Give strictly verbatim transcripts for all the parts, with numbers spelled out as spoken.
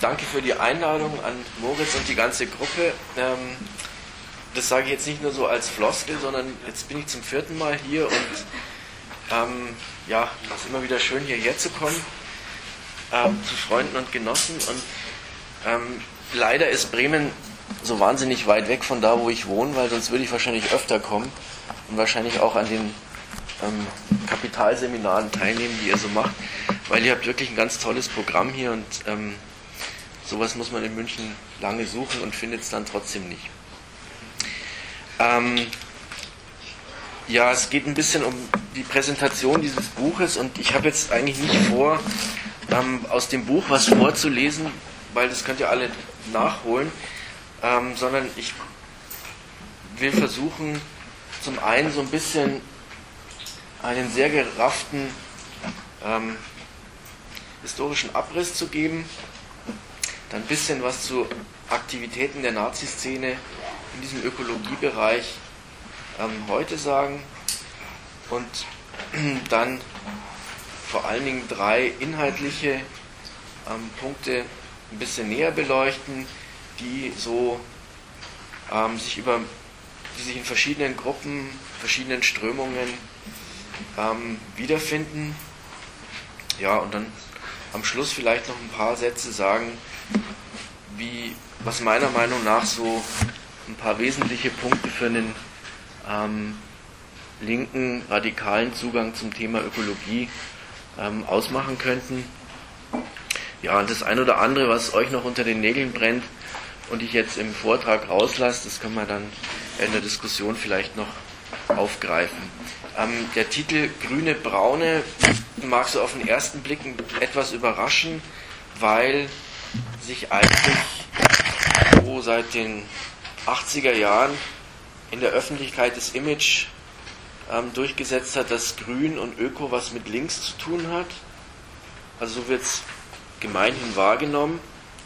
danke für die Einladung an Moritz und die ganze Gruppe. Ähm, das sage ich jetzt nicht nur so als Floskel, sondern jetzt bin ich zum vierten Mal hier und ähm, ja, es ist immer wieder schön, hierher zu kommen, ähm, zu Freunden und Genossen. Und ähm, leider ist Bremen so wahnsinnig weit weg von da, wo ich wohne, weil sonst würde ich wahrscheinlich öfter kommen und wahrscheinlich auch an den ähm, Kapitalseminaren teilnehmen, die ihr so macht, weil ihr habt wirklich ein ganz tolles Programm hier und ähm, sowas muss man in München lange suchen und findet es dann trotzdem nicht. Ähm, ja, es geht ein bisschen um die Präsentation dieses Buches und ich habe jetzt eigentlich nicht vor, ähm, aus dem Buch was vorzulesen, weil das könnt ihr alle nachholen, ähm, sondern ich will versuchen, zum einen so ein bisschen einen sehr gerafften ähm, historischen Abriss zu geben, dann ein bisschen was zu Aktivitäten der Nazi-Szene in diesem Ökologiebereich ähm, heute sagen und dann vor allen Dingen drei inhaltliche ähm, Punkte ein bisschen näher beleuchten, die so ähm, sich über die sich in verschiedenen Gruppen, verschiedenen Strömungen ähm, wiederfinden. Ja, und dann am Schluss vielleicht noch ein paar Sätze sagen, wie, was meiner Meinung nach so ein paar wesentliche Punkte für einen ähm, linken, radikalen Zugang zum Thema Ökologie ähm, ausmachen könnten. Ja, und das ein oder andere, was euch noch unter den Nägeln brennt und ich jetzt im Vortrag rauslasse, das können wir dann in der Diskussion vielleicht noch aufgreifen. Ähm, der Titel Grüne Braune mag so auf den ersten Blick etwas überraschen, weil sich eigentlich so seit den achtziger Jahren in der Öffentlichkeit das Image ähm, durchgesetzt hat, dass Grün und Öko was mit links zu tun hat. Also so wird es gemeinhin wahrgenommen.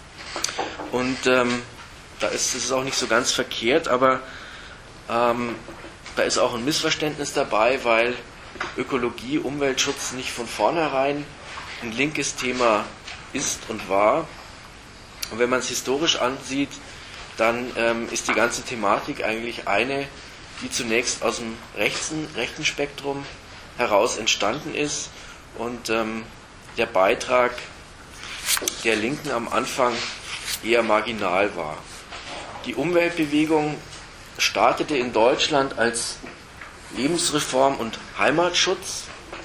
Und ähm, da ist es auch nicht so ganz verkehrt, aber ähm, da ist auch ein Missverständnis dabei, weil Ökologie, Umweltschutz nicht von vornherein ein linkes Thema ist und war. Und wenn man es historisch ansieht, dann ähm, ist die ganze Thematik eigentlich eine, die zunächst aus dem rechten, rechten Spektrum heraus entstanden ist und ähm, der Beitrag der Linken am Anfang eher marginal war. Die Umweltbewegung startete in Deutschland als Lebensreform und Heimatschutz,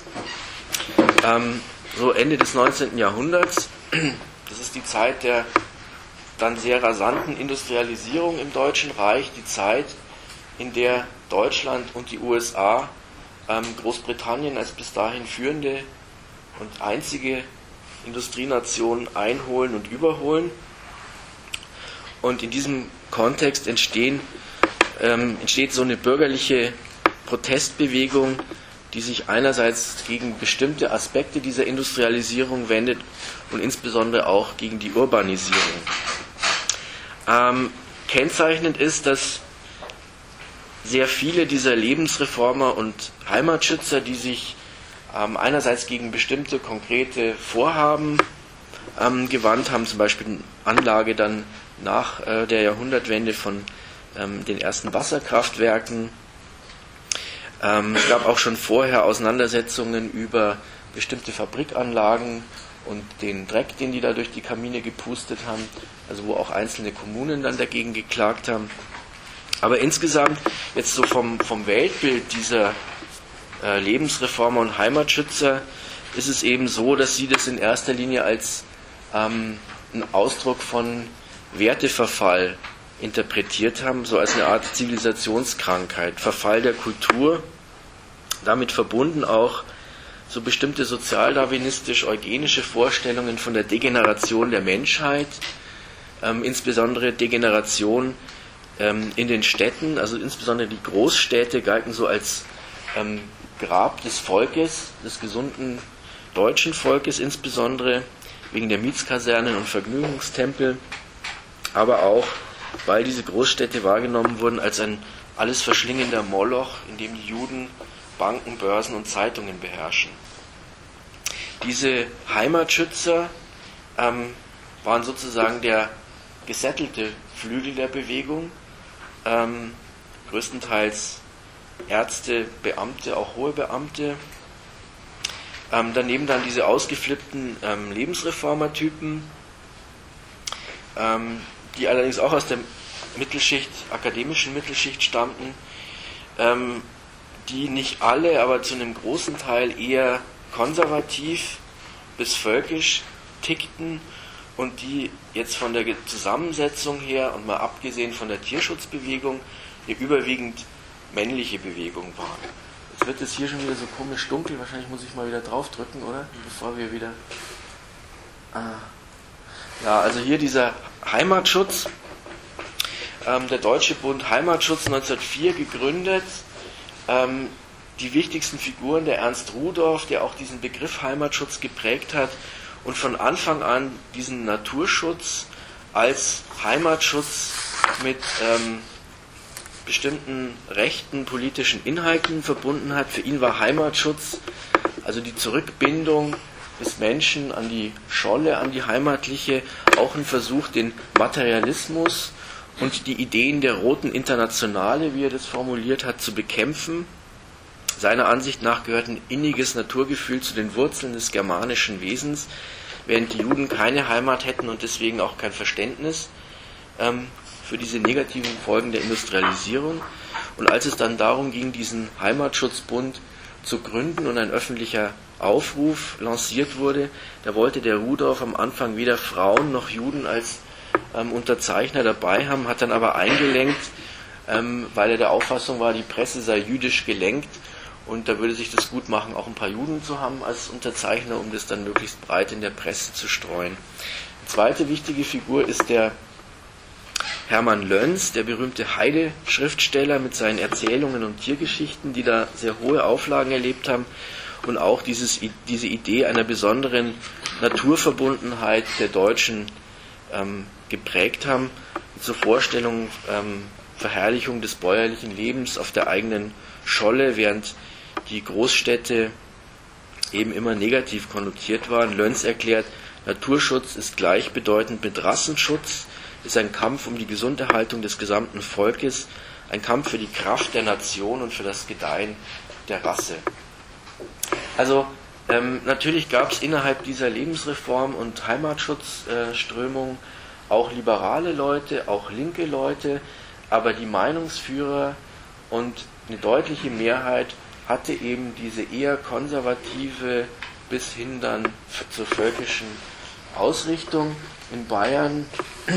ähm, so Ende des neunzehnten Jahrhunderts. Das ist die Zeit der dann sehr rasanten Industrialisierung im Deutschen Reich, die Zeit, in der Deutschland und die U S A ähm, Großbritannien als bis dahin führende und einzige Industrienation einholen und überholen. Und in diesem Kontext entstehen, ähm, entsteht so eine bürgerliche Protestbewegung, die sich einerseits gegen bestimmte Aspekte dieser Industrialisierung wendet und insbesondere auch gegen die Urbanisierung. Ähm, kennzeichnend ist, dass sehr viele dieser Lebensreformer und Heimatschützer, die sich ähm, einerseits gegen bestimmte konkrete Vorhaben ähm, gewandt haben, zum Beispiel Anlage dann nach äh, der Jahrhundertwende von ähm, den ersten Wasserkraftwerken. Ähm, es gab auch schon vorher Auseinandersetzungen über bestimmte Fabrikanlagen und den Dreck, den die da durch die Kamine gepustet haben, also wo auch einzelne Kommunen dann dagegen geklagt haben. Aber insgesamt, jetzt so vom, vom Weltbild dieser äh, Lebensreformer und Heimatschützer, ist es eben so, dass sie das in erster Linie als ähm, einen Ausdruck von Werteverfall interpretiert haben, so als eine Art Zivilisationskrankheit, Verfall der Kultur, damit verbunden auch so bestimmte sozialdarwinistisch-eugenische Vorstellungen von der Degeneration der Menschheit, ähm, insbesondere Degeneration ähm, in den Städten, also insbesondere die Großstädte galten so als ähm, Grab des Volkes, des gesunden deutschen Volkes, insbesondere wegen der Mietskasernen und Vergnügungstempel, aber auch, weil diese Großstädte wahrgenommen wurden als ein alles verschlingender Moloch, in dem die Juden Banken, Börsen und Zeitungen beherrschen. Diese Heimatschützer ähm, waren sozusagen der gesättelte Flügel der Bewegung, ähm, größtenteils Ärzte, Beamte, auch hohe Beamte. Ähm, daneben dann diese ausgeflippten ähm, Lebensreformertypen, ähm, die allerdings auch aus der Mittelschicht, akademischen Mittelschicht stammten, ähm, die nicht alle, aber zu einem großen Teil eher konservativ bis völkisch tickten und die jetzt von der Zusammensetzung her und mal abgesehen von der Tierschutzbewegung eine überwiegend männliche Bewegung waren. Jetzt wird es hier schon wieder so komisch dunkel, wahrscheinlich muss ich mal wieder draufdrücken, oder? Bevor wir wieder... Ah. Ja, also hier dieser Heimatschutz, ähm, der Deutsche Bund Heimatschutz neunzehnhundertvier gegründet. Ähm, die wichtigsten Figuren, der Ernst Rudolph, der auch diesen Begriff Heimatschutz geprägt hat und von Anfang an diesen Naturschutz als Heimatschutz mit ähm, bestimmten rechten politischen Inhalten verbunden hat. Für ihn war Heimatschutz, also die Zurückbindung des Menschen an die Scholle, an die heimatliche, auch ein Versuch, den Materialismus und die Ideen der Roten Internationale, wie er das formuliert hat, zu bekämpfen. Seiner Ansicht nach gehört ein inniges Naturgefühl zu den Wurzeln des germanischen Wesens, während die Juden keine Heimat hätten und deswegen auch kein Verständnis ähm, für diese negativen Folgen der Industrialisierung. Und als es dann darum ging, diesen Heimatschutzbund zu gründen und ein öffentlicher Aufruf lanciert wurde, da wollte der Rudolph am Anfang weder Frauen noch Juden als ähm, Unterzeichner dabei haben, hat dann aber eingelenkt, ähm, weil er der Auffassung war, die Presse sei jüdisch gelenkt und da würde sich das gut machen, auch ein paar Juden zu haben als Unterzeichner, um das dann möglichst breit in der Presse zu streuen. Die zweite wichtige Figur ist der Hermann Löns, der berühmte Heide-Schriftsteller mit seinen Erzählungen und Tiergeschichten, die da sehr hohe Auflagen erlebt haben und auch dieses, diese Idee einer besonderen Naturverbundenheit der Deutschen ähm, geprägt haben, zur Vorstellung, ähm, Verherrlichung des bäuerlichen Lebens auf der eigenen Scholle, während die Großstädte eben immer negativ konnotiert waren. Löns erklärt, Naturschutz ist gleichbedeutend mit Rassenschutz, ist ein Kampf um die Gesunderhaltung des gesamten Volkes, ein Kampf für die Kraft der Nation und für das Gedeihen der Rasse. Also ähm, natürlich gab es innerhalb dieser Lebensreform- und Heimatschutzströmung äh, auch liberale Leute, auch linke Leute, aber die Meinungsführer und eine deutliche Mehrheit hatte eben diese eher konservative bis hin dann zur völkischen Ausrichtung. In Bayern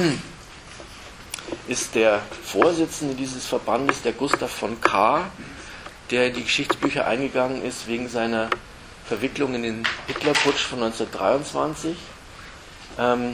ist der Vorsitzende dieses Verbandes der Gustav von Kahr, der in die Geschichtsbücher eingegangen ist wegen seiner Verwicklung in den Hitlerputsch von neunzehnhundertdreiundzwanzig. Ähm,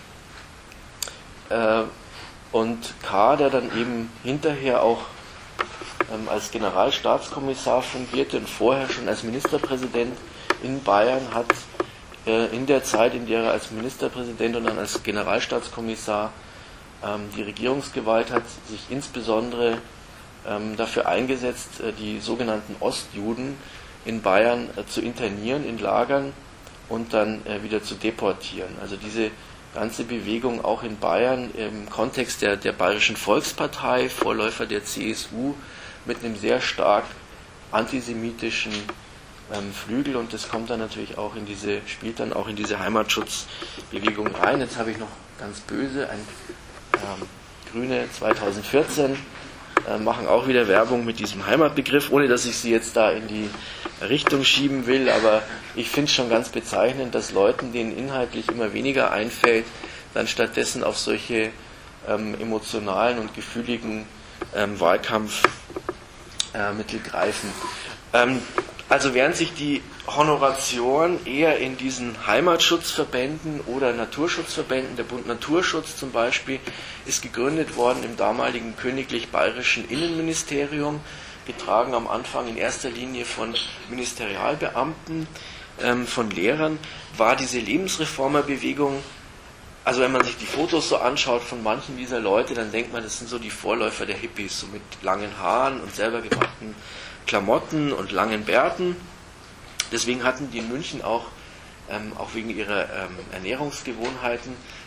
äh, und Kahr, der dann eben hinterher auch ähm, als Generalstaatskommissar fungierte und vorher schon als Ministerpräsident in Bayern, hat äh, in der Zeit, in der er als Ministerpräsident und dann als Generalstaatskommissar ähm, die Regierungsgewalt hat, sich insbesondere ähm, dafür eingesetzt, äh, die sogenannten Ostjuden in Bayern äh, zu internieren in Lagern und dann äh, wieder zu deportieren. Also diese ganze Bewegung auch in Bayern im Kontext der, der Bayerischen Volkspartei, Vorläufer der C S U, mit einem sehr stark antisemitischen ähm, Flügel, und das kommt dann natürlich auch in diese, spielt dann auch in diese Heimatschutzbewegung rein. Jetzt habe ich noch ganz böse, ein ähm, Grüne zweitausendvierzehn äh, machen auch wieder Werbung mit diesem Heimatbegriff, ohne dass ich sie jetzt da in die Richtung schieben will, aber ich finde es schon ganz bezeichnend, dass Leuten, denen inhaltlich immer weniger einfällt, dann stattdessen auf solche ähm, emotionalen und gefühligen ähm, Wahlkampfmittel äh, greifen. Ähm, also während sich die Honoratioren eher in diesen Heimatschutzverbänden oder Naturschutzverbänden, der Bund Naturschutz zum Beispiel, ist gegründet worden im damaligen königlich bayerischen Innenministerium, getragen am Anfang in erster Linie von Ministerialbeamten, ähm, von Lehrern, war diese Lebensreformerbewegung, also wenn man sich die Fotos so anschaut von manchen dieser Leute, dann denkt man, das sind so die Vorläufer der Hippies, so mit langen Haaren und selber gemachten Klamotten und langen Bärten. Deswegen hatten die in München auch, ähm, auch wegen ihrer ähm, Ernährungsgewohnheiten,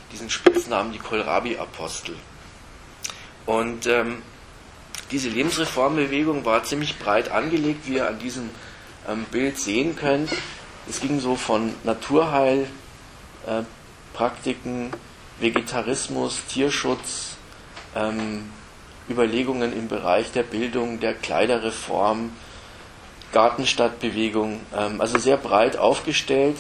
diesen Spitznamen, die Kohlrabi-Apostel. Und ähm, diese Lebensreformbewegung war ziemlich breit angelegt, wie ihr an diesem ähm, Bild sehen könnt. Es ging so von Naturheilpraktiken, äh, Vegetarismus, Tierschutz, ähm, Überlegungen im Bereich der Bildung, der Kleiderreform, Gartenstadtbewegung, ähm, also sehr breit aufgestellt.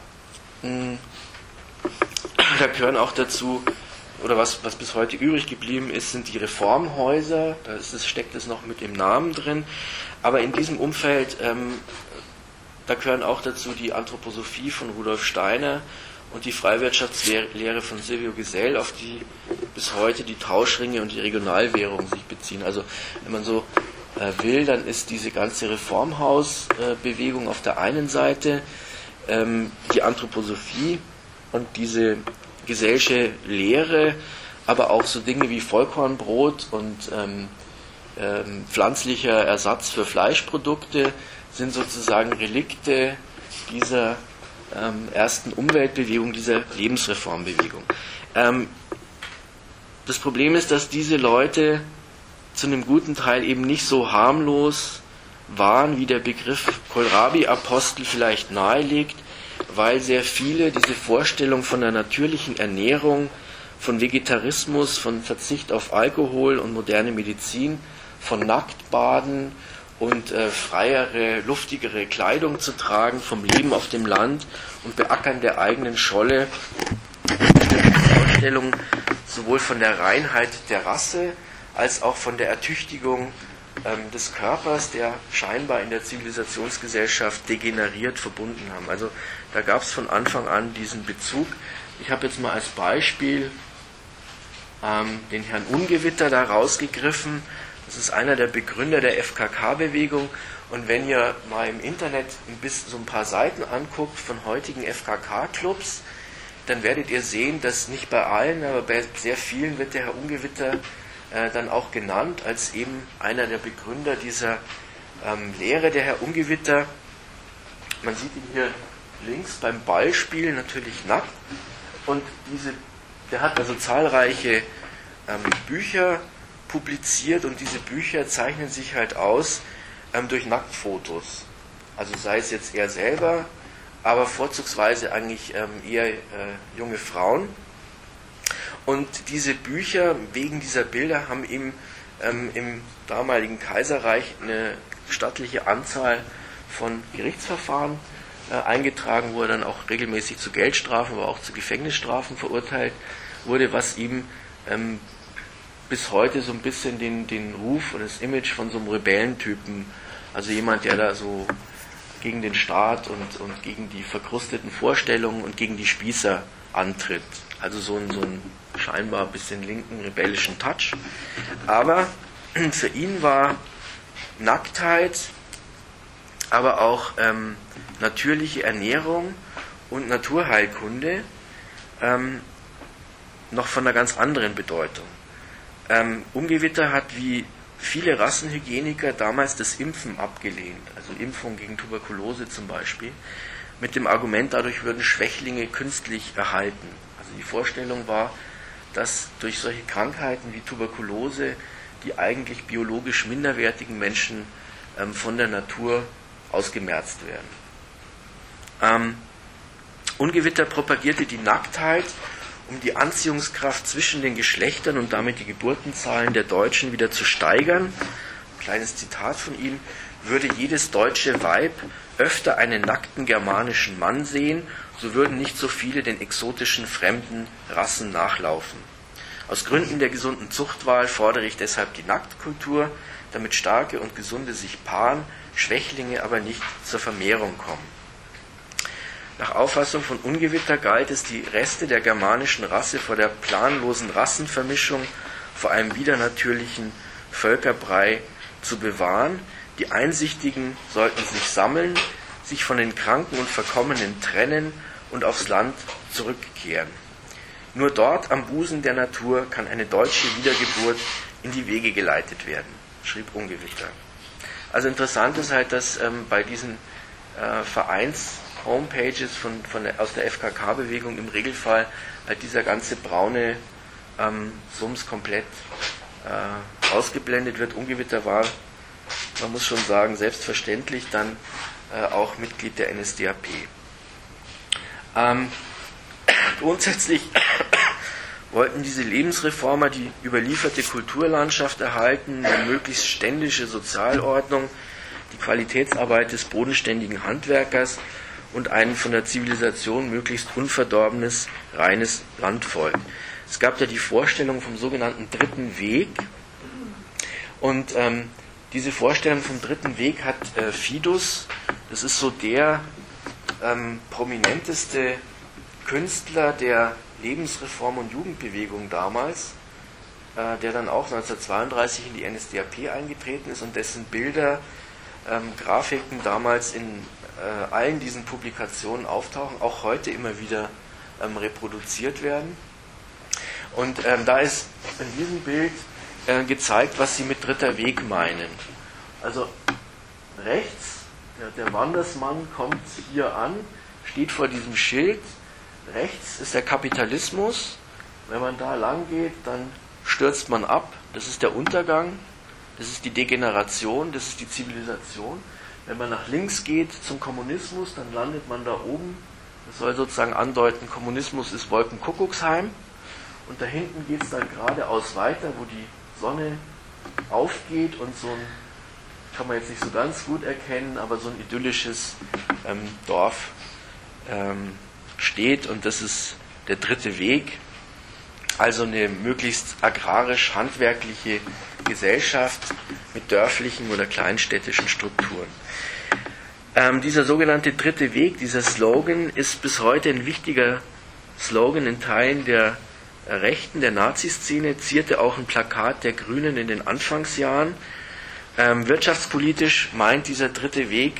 Da gehören auch dazu, oder was, was bis heute übrig geblieben ist, sind die Reformhäuser, da ist es, steckt es noch mit dem Namen drin, aber in diesem Umfeld, ähm, da gehören auch dazu die Anthroposophie von Rudolf Steiner und die Freiwirtschaftslehre von Silvio Gesell, auf die bis heute die Tauschringe und die Regionalwährung sich beziehen. Also wenn man so äh, will, dann ist diese ganze Reformhausbewegung äh, auf der einen Seite, ähm, die Anthroposophie und diese Gesellsche Lehre, aber auch so Dinge wie Vollkornbrot und ähm, ähm, pflanzlicher Ersatz für Fleischprodukte sind sozusagen Relikte dieser ähm, ersten Umweltbewegung, dieser Lebensreformbewegung. Ähm, das Problem ist, dass diese Leute zu einem guten Teil eben nicht so harmlos waren, wie der Begriff Kohlrabi-Apostel vielleicht nahelegt, weil sehr viele diese Vorstellung von der natürlichen Ernährung, von Vegetarismus, von Verzicht auf Alkohol und moderne Medizin, von Nacktbaden und äh, freiere, luftigere Kleidung zu tragen, vom Leben auf dem Land und Beackern der eigenen Scholle, Vorstellung sowohl von der Reinheit der Rasse als auch von der Ertüchtigung ähm, des Körpers, der scheinbar in der Zivilisationsgesellschaft degeneriert verbunden haben. Also da gab es von Anfang an diesen Bezug. Ich habe jetzt mal als Beispiel ähm, den Herrn Ungewitter da rausgegriffen. Das ist einer der Begründer der F K K-Bewegung. Und wenn ihr mal im Internet ein bisschen so ein paar Seiten anguckt von heutigen F K K-Clubs, dann werdet ihr sehen, dass nicht bei allen, aber bei sehr vielen wird der Herr Ungewitter äh, dann auch genannt als eben einer der Begründer dieser ähm, Lehre. Der Herr Ungewitter, man sieht ihn hier links beim Ballspielen natürlich nackt. Und diese, der hat also zahlreiche ähm, Bücher publiziert und diese Bücher zeichnen sich halt aus ähm, durch Nacktfotos. Also sei es jetzt er selber, aber vorzugsweise eigentlich ähm, eher äh, junge Frauen. Und diese Bücher, wegen dieser Bilder, haben ihm ähm, im damaligen Kaiserreich eine stattliche Anzahl von Gerichtsverfahren äh, eingetragen, wo er dann auch regelmäßig zu Geldstrafen, aber auch zu Gefängnisstrafen verurteilt wurde, was ihm ähm, bis heute so ein bisschen den, den Ruf und das Image von so einem Rebellentypen, also jemand, der da so gegen den Staat und, und gegen die verkrusteten Vorstellungen und gegen die Spießer antritt. Also so ein, so ein scheinbar ein bisschen linken, rebellischen Touch. Aber für ihn war Nacktheit, aber auch ähm, natürliche Ernährung und Naturheilkunde ähm, noch von einer ganz anderen Bedeutung. Ähm, Ungewitter hat wie viele Rassenhygieniker damals das Impfen abgelehnt, also Impfung gegen Tuberkulose zum Beispiel, mit dem Argument, dadurch würden Schwächlinge künstlich erhalten. Also die Vorstellung war, dass durch solche Krankheiten wie Tuberkulose die eigentlich biologisch minderwertigen Menschen ähm, von der Natur ausgemerzt werden. Ähm, Ungewitter propagierte die Nacktheit, um die Anziehungskraft zwischen den Geschlechtern und damit die Geburtenzahlen der Deutschen wieder zu steigern. Ein kleines Zitat von ihm: Würde jedes deutsche Weib öfter einen nackten germanischen Mann sehen, so würden nicht so viele den exotischen fremden Rassen nachlaufen. Aus Gründen der gesunden Zuchtwahl fordere ich deshalb die Nacktkultur, damit Starke und Gesunde sich paaren, Schwächlinge aber nicht zur Vermehrung kommen. Nach Auffassung von Ungewitter galt es, die Reste der germanischen Rasse vor der planlosen Rassenvermischung, vor einem widernatürlichen Völkerbrei zu bewahren. Die Einsichtigen sollten sich sammeln, sich von den Kranken und Verkommenen trennen und aufs Land zurückkehren. Nur dort am Busen der Natur kann eine deutsche Wiedergeburt in die Wege geleitet werden, schrieb Ungewitter. Also interessant ist halt, dass ähm, bei diesen äh, Vereins Homepages von, von der, aus der F K K-Bewegung im Regelfall halt dieser ganze braune ähm, Sums komplett äh, ausgeblendet wird. Ungewitter war, man muss schon sagen, selbstverständlich dann äh, auch Mitglied der N S D A P. Ähm, grundsätzlich wollten diese Lebensreformer die überlieferte Kulturlandschaft erhalten, eine möglichst ständische Sozialordnung, die Qualitätsarbeit des bodenständigen Handwerkers und ein von der Zivilisation möglichst unverdorbenes, reines Landvolk. Es gab ja die Vorstellung vom sogenannten Dritten Weg, und ähm, diese Vorstellung vom Dritten Weg hat äh, Fidus, das ist so der ähm, prominenteste Künstler der Lebensreform- und Jugendbewegung damals, äh, der dann auch neunzehnhundertzweiunddreißig in die N S D A P eingetreten ist und dessen Bilder, ähm, Grafiken damals in äh, allen diesen Publikationen auftauchen, auch heute immer wieder ähm, reproduziert werden. Und ähm, da ist in diesem Bild äh, gezeigt, was sie mit dritter Weg meinen. Also rechts, der, der Wandersmann kommt hier an, steht vor diesem Schild. Rechts ist der Kapitalismus. Wenn man da lang geht, dann stürzt man ab. Das ist der Untergang, das ist die Degeneration, das ist die Zivilisation. Wenn man nach links geht zum Kommunismus, dann landet man da oben. Das soll sozusagen andeuten, Kommunismus ist Wolkenkuckucksheim. Und da hinten geht es dann geradeaus weiter, wo die Sonne aufgeht und so ein, kann man jetzt nicht so ganz gut erkennen, aber so ein idyllisches ähm, Dorf ähm, steht, und das ist der dritte Weg, also eine möglichst agrarisch-handwerkliche Gesellschaft mit dörflichen oder kleinstädtischen Strukturen. Ähm, dieser sogenannte dritte Weg, dieser Slogan, ist bis heute ein wichtiger Slogan in Teilen der Rechten, der Nazi-Szene, zierte auch ein Plakat der Grünen in den Anfangsjahren. Ähm, wirtschaftspolitisch meint dieser dritte Weg,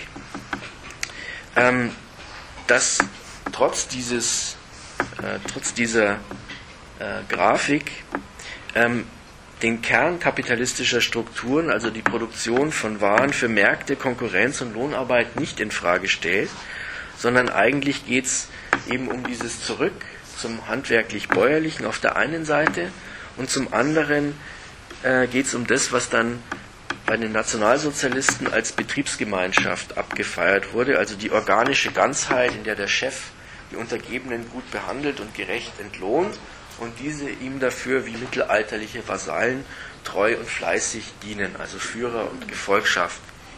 ähm, dass trotz dieses, äh, trotz dieser äh, Grafik ähm, den Kern kapitalistischer Strukturen, also die Produktion von Waren für Märkte, Konkurrenz und Lohnarbeit, nicht in Frage stellt, sondern eigentlich geht es eben um dieses Zurück zum handwerklich-bäuerlichen auf der einen Seite, und zum anderen äh, geht es um das, was dann bei den Nationalsozialisten als Betriebsgemeinschaft abgefeiert wurde, also die organische Ganzheit, in der der Chef die Untergebenen gut behandelt und gerecht entlohnt und diese ihm dafür wie mittelalterliche Vasallen treu und fleißig dienen, also Führer und Gefolgschaft.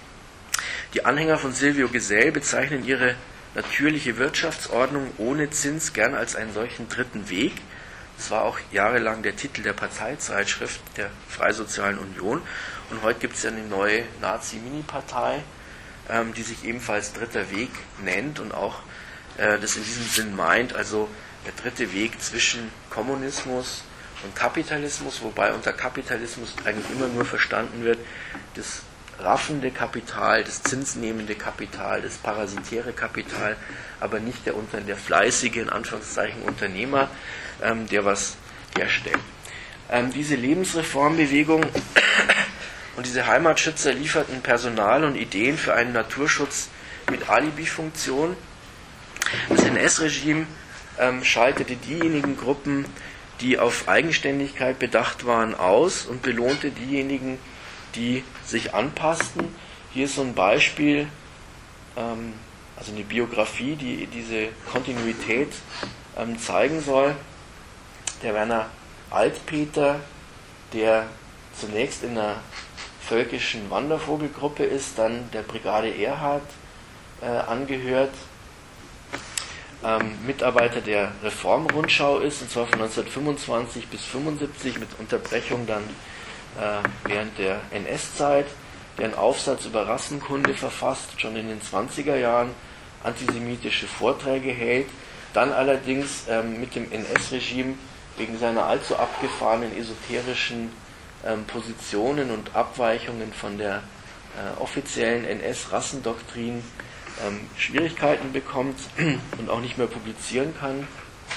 Die Anhänger von Silvio Gesell bezeichnen ihre natürliche Wirtschaftsordnung ohne Zins gern als einen solchen dritten Weg. Das war auch jahrelang der Titel der Parteizeitschrift der Freisozialen Union. Und heute gibt es ja eine neue Nazi-Mini-Partei, ähm, die sich ebenfalls Dritter Weg nennt und auch äh, das in diesem Sinn meint, also der dritte Weg zwischen Kommunismus und Kapitalismus, wobei unter Kapitalismus eigentlich immer nur verstanden wird, das raffende Kapital, das zinsnehmende Kapital, das parasitäre Kapital, aber nicht der, unter, der fleißige, in Anführungszeichen, Unternehmer, ähm, der was herstellt. Ähm, diese Lebensreformbewegung und diese Heimatschützer lieferten Personal und Ideen für einen Naturschutz mit Alibi-Funktion. Das N S-Regime ähm, schaltete diejenigen Gruppen, die auf Eigenständigkeit bedacht waren, aus und belohnte diejenigen, die sich anpassten. Hier ist so ein Beispiel, ähm, also eine Biografie, die diese Kontinuität ähm, zeigen soll. Der Werner Altpeter, der zunächst in einer völkischen Wandervogelgruppe ist, dann der Brigade Erhard äh, angehört, ähm, Mitarbeiter der Reformrundschau ist, und zwar von neunzehnhundertfünfundzwanzig bis fünfundsiebzig mit Unterbrechung dann während der N S-Zeit, der einen Aufsatz über Rassenkunde verfasst, schon in den zwanziger Jahren antisemitische Vorträge hält, dann allerdings ähm, mit dem N S-Regime wegen seiner allzu abgefahrenen esoterischen ähm, Positionen und Abweichungen von der äh, offiziellen N S-Rassendoktrin ähm, Schwierigkeiten bekommt und auch nicht mehr publizieren kann.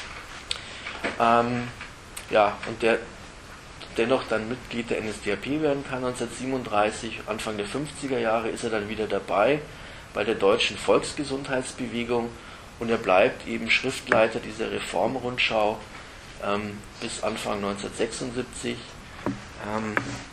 Ähm, ja, und der dennoch dann Mitglied der N S D A P werden kann. neunzehnhundertsiebenunddreißig, Anfang der fünfziger Jahre ist er dann wieder dabei, bei der Deutschen Volksgesundheitsbewegung und er bleibt eben Schriftleiter dieser Reformrundschau ähm, bis Anfang neunzehnhundertsechsundsiebzig. Ähm,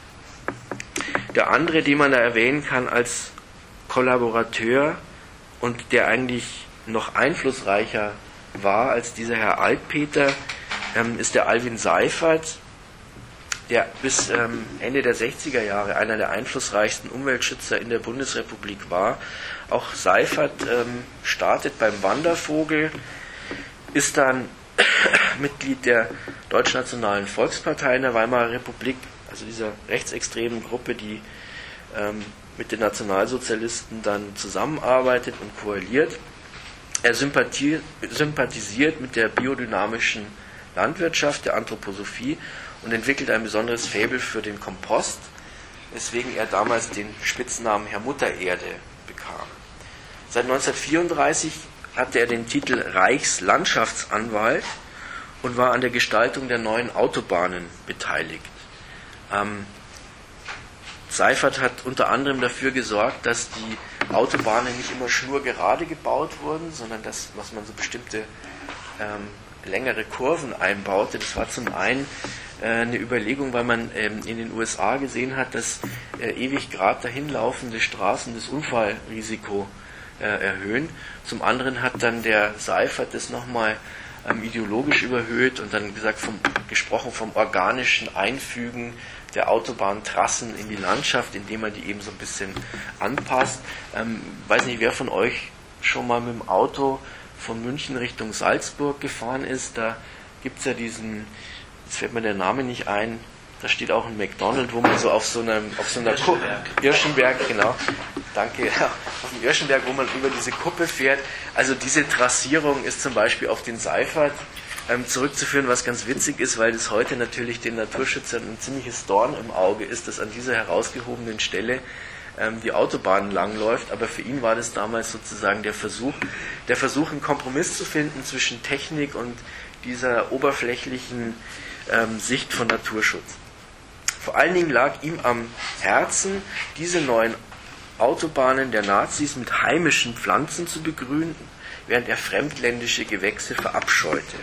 der andere, den man da erwähnen kann als Kollaborateur und der eigentlich noch einflussreicher war als dieser Herr Altpeter, ähm, ist der Alwin Seifert, der bis ähm, Ende der sechziger Jahre einer der einflussreichsten Umweltschützer in der Bundesrepublik war. Auch Seifert ähm, startet beim Wandervogel, ist dann Mitglied der Deutschnationalen Volkspartei in der Weimarer Republik, also dieser rechtsextremen Gruppe, die ähm, mit den Nationalsozialisten dann zusammenarbeitet und koaliert. Er sympathisiert mit der biodynamischen Landwirtschaft, der Anthroposophie und entwickelt ein besonderes Faible für den Kompost, weswegen er damals den Spitznamen Herr Muttererde bekam. Seit neunzehnhundertvierunddreißig hatte er den Titel Reichslandschaftsanwalt und war an der Gestaltung der neuen Autobahnen beteiligt. Ähm, Seifert hat unter anderem dafür gesorgt, dass die Autobahnen nicht immer schnurgerade gebaut wurden, sondern dass, was man so bestimmte ähm, längere Kurven einbaute. Das war zum einen äh, eine Überlegung, weil man ähm, in den U S A gesehen hat, dass äh, ewig gerade dahin laufende Straßen das Unfallrisiko äh, erhöhen. Zum anderen hat dann der Seifert das nochmal ähm, ideologisch überhöht und dann gesagt vom, gesprochen vom organischen Einfügen der Autobahntrassen in die Landschaft, indem man die eben so ein bisschen anpasst. Ähm, weiß nicht, wer von euch schon mal mit dem Auto von München Richtung Salzburg gefahren ist. Da gibt es ja diesen, jetzt fällt mir der Name nicht ein, da steht auch ein McDonald's, wo man so auf so einem, auf so einer Irschenberg. Kuppe, Irschenberg, genau, danke, auf dem Irschenberg, wo man über diese Kuppe fährt. Also diese Trassierung ist zum Beispiel auf den Seifert ähm, zurückzuführen, was ganz witzig ist, weil das heute natürlich den Naturschützern ein ziemliches Dorn im Auge ist, dass an dieser herausgehobenen Stelle ähm, die Autobahn langläuft, aber für ihn war das damals sozusagen der Versuch, der Versuch, einen Kompromiss zu finden zwischen Technik und dieser oberflächlichen ähm, Sicht von Naturschutz. Vor allen Dingen lag ihm am Herzen, diese neuen Autobahnen der Nazis mit heimischen Pflanzen zu begrünen, während er fremdländische Gewächse verabscheute.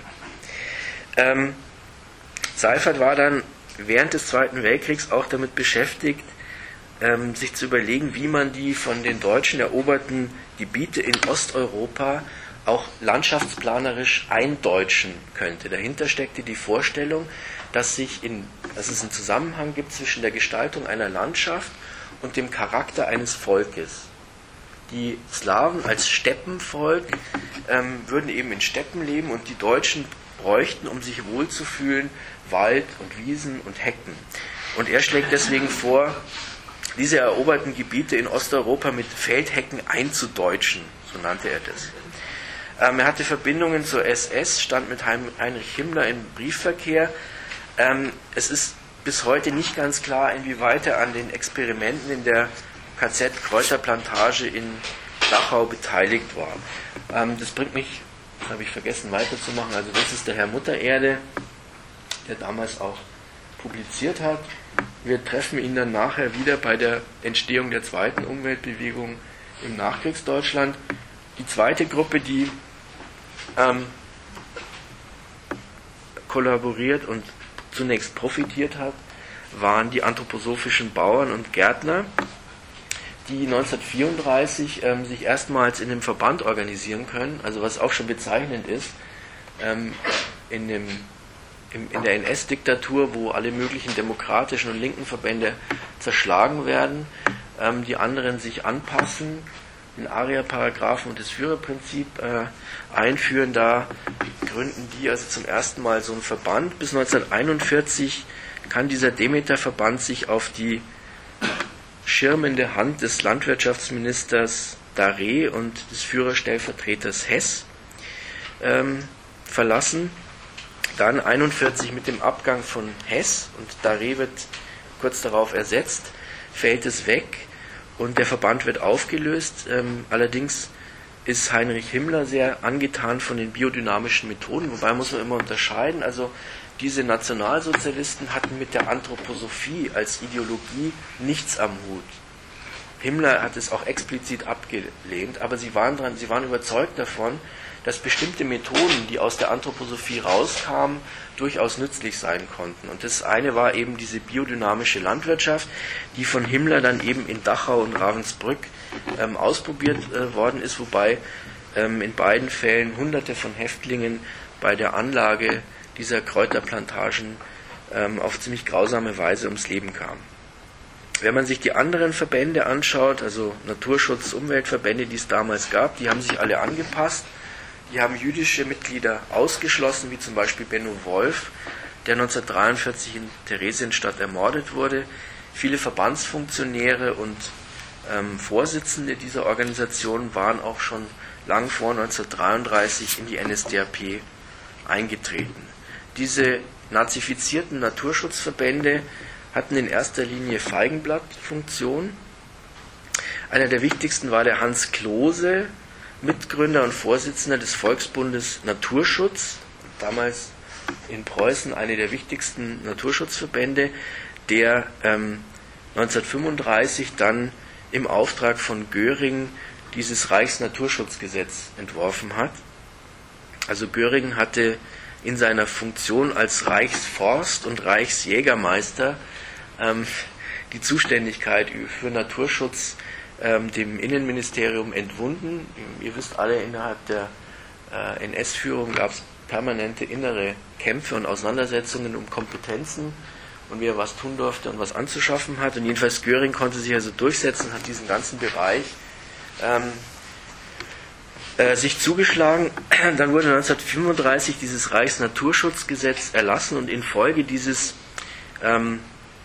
Ähm, Seifert war dann während des Zweiten Weltkriegs auch damit beschäftigt, ähm, sich zu überlegen, wie man die von den Deutschen eroberten Gebiete in Osteuropa auch landschaftsplanerisch eindeutschen könnte. Dahinter steckte die Vorstellung, dass, sich in, dass es einen Zusammenhang gibt zwischen der Gestaltung einer Landschaft und dem Charakter eines Volkes. Die Slawen als Steppenvolk ähm, würden eben in Steppen leben und die Deutschen bräuchten, um sich wohlzufühlen, Wald und Wiesen und Hecken. Und er schlägt deswegen vor, diese eroberten Gebiete in Osteuropa mit Feldhecken einzudeutschen, so nannte er das. Ähm, er hatte Verbindungen zur S S, stand mit Heinrich Himmler im Briefverkehr. Ähm, es ist bis heute nicht ganz klar, inwieweit er an den Experimenten in der K Z Kräuterplantage in Dachau beteiligt war. Ähm, das bringt mich, das habe ich vergessen weiterzumachen, also das ist der Herr Muttererde, der damals auch publiziert hat. Wir treffen ihn dann nachher wieder bei der Entstehung der zweiten Umweltbewegung im Nachkriegsdeutschland. Die zweite Gruppe, die ähm, kollaboriert und zunächst profitiert hat, waren die anthroposophischen Bauern und Gärtner, die neunzehnhundertvierunddreißig ähm, sich erstmals in einem Verband organisieren können, also was auch schon bezeichnend ist, ähm, in, dem, im, in der N S-Diktatur, wo alle möglichen demokratischen und linken Verbände zerschlagen werden, ähm, die anderen sich anpassen, den Aria-Paragraphen und das Führerprinzip äh, einführen. Da gründen die also zum ersten Mal so einen Verband. Bis neunzehnhunderteinundvierzig kann dieser Demeter-Verband sich auf die schirmende Hand des Landwirtschaftsministers Darré und des Führerstellvertreters Hess ähm, verlassen. Dann einundvierzig mit dem Abgang von Hess und Darré wird kurz darauf ersetzt, fällt es weg und der Verband wird aufgelöst. Ähm, allerdings ist Heinrich Himmler sehr angetan von den biodynamischen Methoden, wobei muss man immer unterscheiden, also diese Nationalsozialisten hatten mit der Anthroposophie als Ideologie nichts am Hut. Himmler hat es auch explizit abgelehnt, aber sie waren, dran, sie waren überzeugt davon, dass bestimmte Methoden, die aus der Anthroposophie rauskamen, durchaus nützlich sein konnten. Und das eine war eben diese biodynamische Landwirtschaft, die von Himmler dann eben in Dachau und Ravensbrück ähm, ausprobiert äh, worden ist, wobei ähm, in beiden Fällen Hunderte von Häftlingen bei der Anlage dieser Kräuterplantagen ähm, auf ziemlich grausame Weise ums Leben kamen. Wenn man sich die anderen Verbände anschaut, also Naturschutz-, Umweltverbände, die es damals gab, die haben sich alle angepasst. Die haben jüdische Mitglieder ausgeschlossen, wie zum Beispiel Benno Wolf, der neunzehnhundertdreiundvierzig in Theresienstadt ermordet wurde. Viele Verbandsfunktionäre und ähm, Vorsitzende dieser Organisation waren auch schon lang vor neunzehnhundertdreiunddreißig in die N S D A P eingetreten. Diese nazifizierten Naturschutzverbände hatten in erster Linie Feigenblattfunktion. Einer der wichtigsten war der Hans Klose, Mitgründer und Vorsitzender des Volksbundes Naturschutz, damals in Preußen eine der wichtigsten Naturschutzverbände, der ähm, neunzehnhundertfünfunddreißig dann im Auftrag von Göring dieses Reichsnaturschutzgesetz entworfen hat. Also Göring hatte in seiner Funktion als Reichsforst- und Reichsjägermeister ähm, die Zuständigkeit für Naturschutz ähm, dem Innenministerium entwunden. Ihr wisst alle, innerhalb der äh, N S-Führung gab es permanente innere Kämpfe und Auseinandersetzungen um Kompetenzen und wer was tun durfte und was anzuschaffen hat. Und jedenfalls Göring konnte sich also durchsetzen, hat diesen ganzen Bereich ähm, äh, sich zugeschlagen. Dann wurde neunzehnhundertfünfunddreißig dieses Reichsnaturschutzgesetz erlassen und infolge dieses, ähm,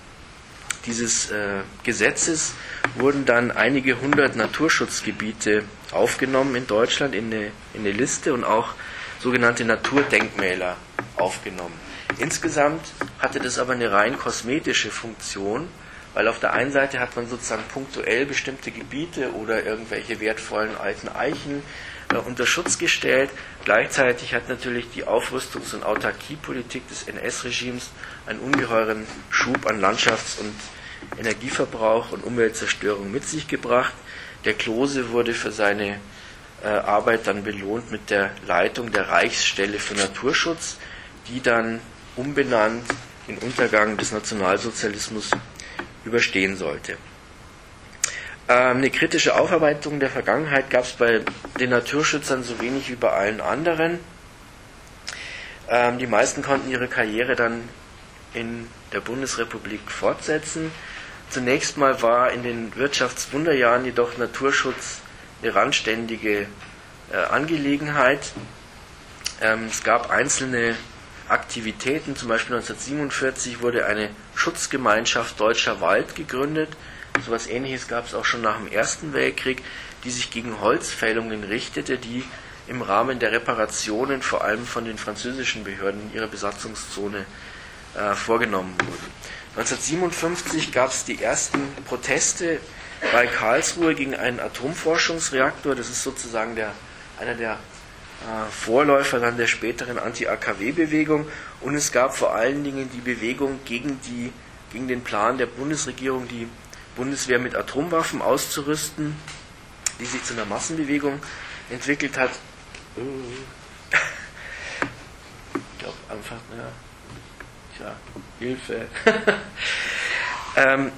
dieses äh, Gesetzes wurden dann einige hundert Naturschutzgebiete aufgenommen in Deutschland in eine, in eine Liste und auch sogenannte Naturdenkmäler aufgenommen. Insgesamt hatte das aber eine rein kosmetische Funktion, weil auf der einen Seite hat man sozusagen punktuell bestimmte Gebiete oder irgendwelche wertvollen alten Eichen äh, unter Schutz gestellt. Gleichzeitig hat natürlich die Aufrüstungs- und Autarkiepolitik des N S-Regimes einen ungeheuren Schub an Landschafts- und Energieverbrauch und Umweltzerstörung mit sich gebracht. Der Klose wurde für seine äh, Arbeit dann belohnt mit der Leitung der Reichsstelle für Naturschutz, die dann umbenannt den Untergang des Nationalsozialismus überstehen sollte. Ähm, eine kritische Aufarbeitung der Vergangenheit gab es bei den Naturschützern so wenig wie bei allen anderen. Ähm, die meisten konnten ihre Karriere dann in der Bundesrepublik fortsetzen. Zunächst mal war in den Wirtschaftswunderjahren jedoch Naturschutz eine randständige äh, Angelegenheit. Ähm, es gab einzelne Aktivitäten, zum Beispiel neunzehnhundertsiebenundvierzig wurde eine Schutzgemeinschaft Deutscher Wald gegründet. So etwas Ähnliches gab es auch schon nach dem Ersten Weltkrieg, die sich gegen Holzfällungen richtete, die im Rahmen der Reparationen vor allem von den französischen Behörden in ihrer Besatzungszone äh, vorgenommen wurden. neunzehnhundertsiebenundfünfzig gab es die ersten Proteste bei Karlsruhe gegen einen Atomforschungsreaktor. Das ist sozusagen der, einer der äh, Vorläufer dann der späteren Anti-A K W-Bewegung. Und es gab vor allen Dingen die Bewegung gegen, die, gegen den Plan der Bundesregierung, die Bundeswehr mit Atomwaffen auszurüsten, die sich zu einer Massenbewegung entwickelt hat. Ich glaube einfach, ja, tja, Hilfe. ähm,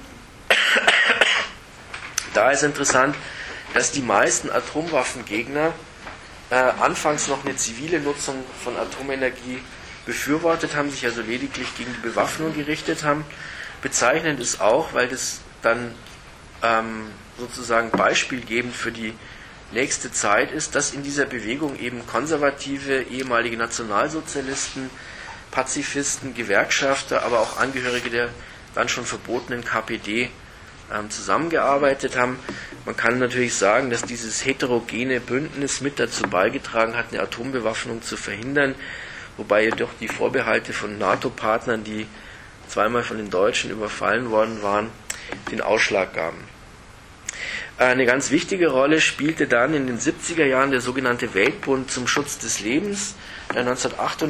da ist interessant, dass die meisten Atomwaffengegner äh, anfangs noch eine zivile Nutzung von Atomenergie befürwortet haben, sich also lediglich gegen die Bewaffnung gerichtet haben. Bezeichnend ist auch, weil das dann ähm, sozusagen beispielgebend für die nächste Zeit ist, dass in dieser Bewegung eben konservative, ehemalige Nationalsozialisten, Pazifisten, Gewerkschafter, aber auch Angehörige der dann schon verbotenen K P D ähm, zusammengearbeitet haben. Man kann natürlich sagen, dass dieses heterogene Bündnis mit dazu beigetragen hat, eine Atombewaffnung zu verhindern, wobei jedoch die Vorbehalte von NATO-Partnern, die zweimal von den Deutschen überfallen worden waren, den Ausschlag gaben. Eine ganz wichtige Rolle spielte dann in den siebziger Jahren der sogenannte Weltbund zum Schutz des Lebens, der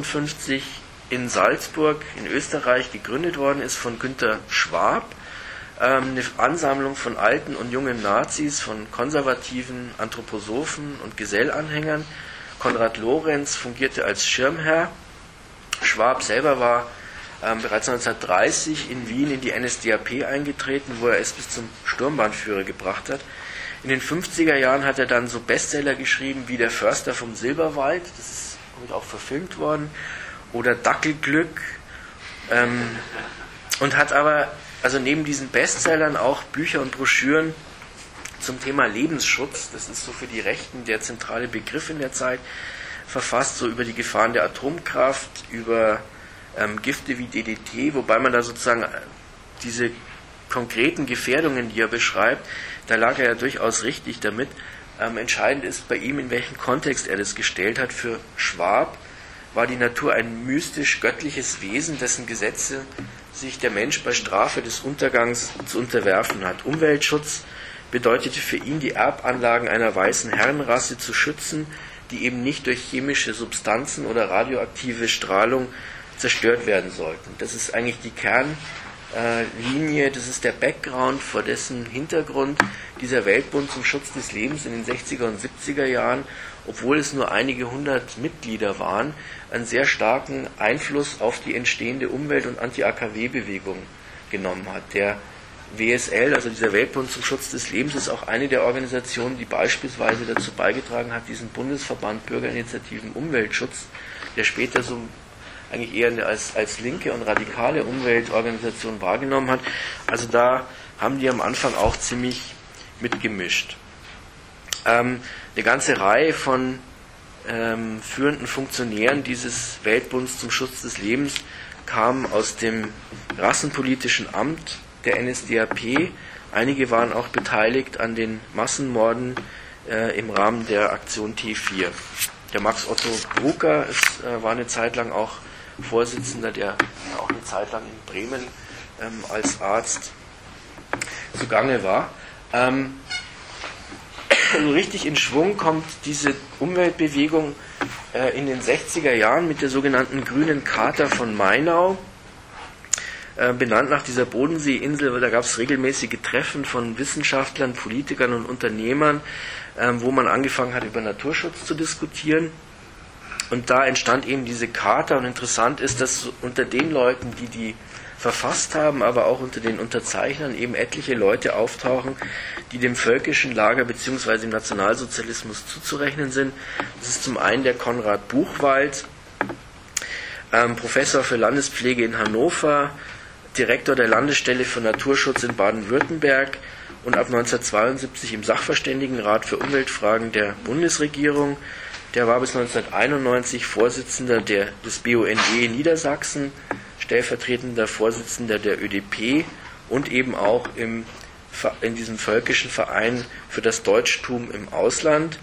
neunzehnhundertachtundfünfzig in Salzburg in Österreich gegründet worden ist von Günter Schwab. ähm, eine Ansammlung von alten und jungen Nazis, von konservativen Anthroposophen und Gesellanhängern. Konrad Lorenz fungierte als Schirmherr. Schwab selber war ähm, bereits neunzehnhundertdreißig in Wien in die N S D A P eingetreten, wo er es bis zum Sturmbahnführer gebracht hat. In den fünfziger Jahren hat er dann so Bestseller geschrieben wie Der Förster vom Silberwald, das ist auch verfilmt worden, oder Dackelglück, ähm, und hat aber also neben diesen Bestsellern auch Bücher und Broschüren zum Thema Lebensschutz, das ist so für die Rechten der zentrale Begriff in der Zeit, verfasst, so über die Gefahren der Atomkraft, über ähm, Gifte wie D D T, wobei man da sozusagen diese konkreten Gefährdungen, die er beschreibt, da lag er ja durchaus richtig damit. Ähm, entscheidend ist bei ihm, in welchem Kontext er das gestellt hat. Für Schwab war die Natur ein mystisch-göttliches Wesen, dessen Gesetze sich der Mensch bei Strafe des Untergangs zu unterwerfen hat. Umweltschutz bedeutete für ihn, die Erbanlagen einer weißen Herrenrasse zu schützen, die eben nicht durch chemische Substanzen oder radioaktive Strahlung zerstört werden sollten. Das ist eigentlich die Kernlinie, das ist der Background, vor dessen Hintergrund dieser Weltbund zum Schutz des Lebens in den sechziger und siebziger Jahren, obwohl es nur einige hundert Mitglieder waren, einen sehr starken Einfluss auf die entstehende Umwelt- und Anti-A K W-Bewegung genommen hat. Der W S L, also dieser Weltbund zum Schutz des Lebens, ist auch eine der Organisationen, die beispielsweise dazu beigetragen hat, diesen Bundesverband Bürgerinitiativen Umweltschutz, der später so eigentlich eher als, als linke und radikale Umweltorganisation wahrgenommen hat. Also da haben die am Anfang auch ziemlich mitgemischt. Ähm, eine ganze Reihe von ähm, führenden Funktionären dieses Weltbunds zum Schutz des Lebens kamen aus dem rassenpolitischen Amt der N S D A P. Einige waren auch beteiligt an den Massenmorden äh, im Rahmen der Aktion T vier. Der Max Otto Brucker ist, äh, war eine Zeit lang auch Vorsitzender, der auch eine Zeit lang in Bremen ähm, als Arzt zugange war. Ähm, so richtig in Schwung kommt diese Umweltbewegung äh, in den sechziger Jahren mit der sogenannten Grünen Charta von Mainau, äh, benannt nach dieser Bodenseeinsel. Da gab es regelmäßige Treffen von Wissenschaftlern, Politikern und Unternehmern, äh, wo man angefangen hat, über Naturschutz zu diskutieren. Und da entstand eben diese Charta, und interessant ist, dass unter den Leuten, die die verfasst haben, aber auch unter den Unterzeichnern eben etliche Leute auftauchen, die dem völkischen Lager bzw. dem Nationalsozialismus zuzurechnen sind. Das ist zum einen der Konrad Buchwald, ähm, Professor für Landespflege in Hannover, Direktor der Landesstelle für Naturschutz in Baden-Württemberg und ab neunzehnhundertzweiundsiebzig im Sachverständigenrat für Umweltfragen der Bundesregierung. Der war bis neunzehnhunderteinundneunzig Vorsitzender der, des B U N D Niedersachsen, stellvertretender Vorsitzender der Ö D P und eben auch im, in diesem völkischen Verein für das Deutschtum im Ausland.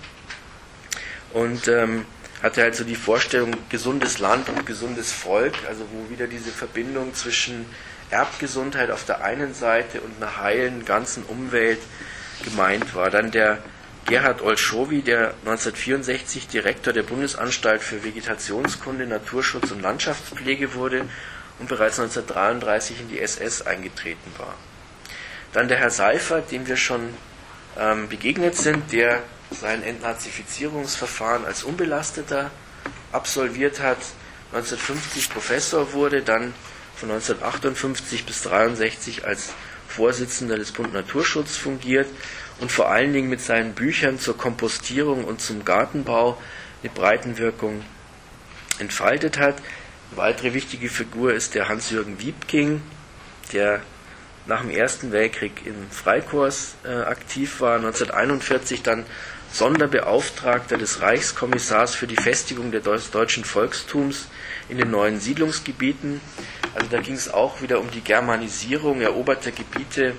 Und ähm, hatte halt so die Vorstellung, gesundes Land und gesundes Volk, also wo wieder diese Verbindung zwischen Erbgesundheit auf der einen Seite und einer heilen ganzen Umwelt gemeint war. Dann der Gerhard Olschowi, der neunzehnhundertvierundsechzig Direktor der Bundesanstalt für Vegetationskunde, Naturschutz und Landschaftspflege wurde und bereits neunzehnhundertdreiunddreißig in die S S eingetreten war. Dann der Herr Seifert, dem wir schon ähm, begegnet sind, der sein Entnazifizierungsverfahren als Unbelasteter absolviert hat, neunzehnhundertfünfzig Professor wurde, dann von neunzehnhundertachtundfünfzig bis neunzehnhundertdreiundsechzig als Vorsitzender des Bund Naturschutz fungiert und vor allen Dingen mit seinen Büchern zur Kompostierung und zum Gartenbau eine Breitenwirkung entfaltet hat. Eine weitere wichtige Figur ist der Hans-Jürgen Wiepking, der nach dem Ersten Weltkrieg im Freikorps äh, aktiv war, neunzehnhunderteinundvierzig dann Sonderbeauftragter des Reichskommissars für die Festigung des deutschen Volkstums in den neuen Siedlungsgebieten. Also da ging es auch wieder um die Germanisierung eroberter Gebiete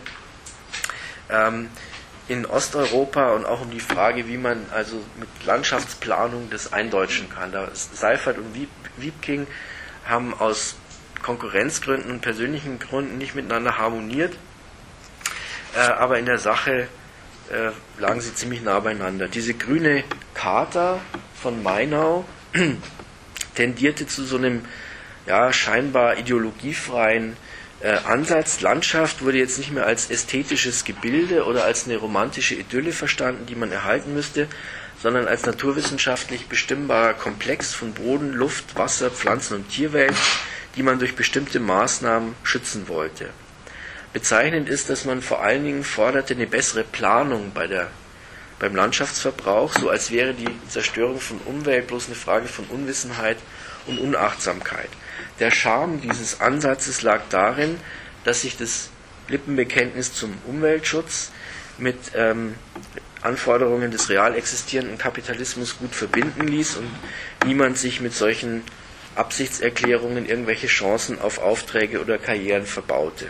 ähm, in Osteuropa und auch um die Frage, wie man also mit Landschaftsplanung das eindeutschen kann. Da Seifert und Wiepking haben aus Konkurrenzgründen und persönlichen Gründen nicht miteinander harmoniert, äh, aber in der Sache äh, lagen sie ziemlich nah beieinander. Diese grüne Charta von Mainau tendierte zu so einem ja, scheinbar ideologiefreien äh, Ansatz. Landschaft wurde jetzt nicht mehr als ästhetisches Gebilde oder als eine romantische Idylle verstanden, die man erhalten müsste, sondern als naturwissenschaftlich bestimmbarer Komplex von Boden, Luft, Wasser, Pflanzen und Tierwelt, die man durch bestimmte Maßnahmen schützen wollte. Bezeichnend ist, dass man vor allen Dingen forderte eine bessere Planung bei der, beim Landschaftsverbrauch, so als wäre die Zerstörung von Umwelt bloß eine Frage von Unwissenheit und Unachtsamkeit. Der Charme dieses Ansatzes lag darin, dass sich das Lippenbekenntnis zum Umweltschutz mit ähm, Anforderungen des real existierenden Kapitalismus gut verbinden ließ und niemand sich mit solchen Absichtserklärungen irgendwelche Chancen auf Aufträge oder Karrieren verbaute.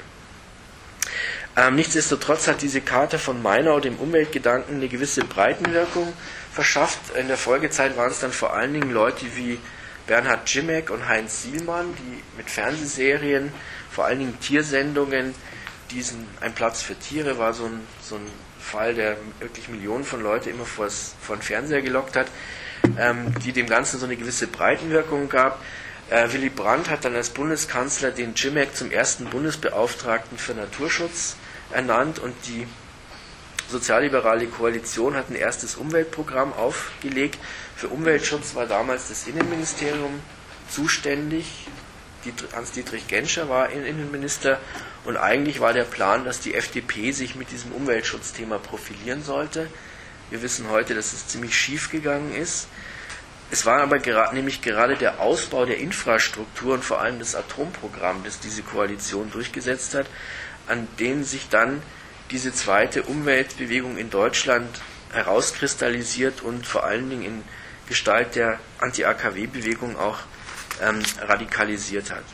Ähm, nichtsdestotrotz hat diese Charta von Mainau dem Umweltgedanken eine gewisse Breitenwirkung verschafft. In der Folgezeit waren es dann vor allen Dingen Leute wie Bernhard Grzimek und Heinz Sielmann, die mit Fernsehserien, vor allen Dingen Tiersendungen, diesen Ein Platz für Tiere war so ein, so ein Fall, der wirklich Millionen von Leuten immer vor den Fernseher gelockt hat, ähm, die dem Ganzen so eine gewisse Breitenwirkung gab. Äh, Willy Brandt hat dann als Bundeskanzler den Grzimek zum ersten Bundesbeauftragten für Naturschutz ernannt und die sozialliberale Koalition hat ein erstes Umweltprogramm aufgelegt. Für Umweltschutz war damals das Innenministerium zuständig. Hans-Dietrich Genscher war Innenminister und eigentlich war der Plan, dass die F D P sich mit diesem Umweltschutzthema profilieren sollte. Wir wissen heute, dass es ziemlich schief gegangen ist. Es war aber gerade, nämlich gerade der Ausbau der Infrastruktur und vor allem das Atomprogramm, das diese Koalition durchgesetzt hat, an dem sich dann diese zweite Umweltbewegung in Deutschland herauskristallisiert und vor allen Dingen in Gestalt der Anti-A K W-Bewegung auch ähm, radikalisiert hat.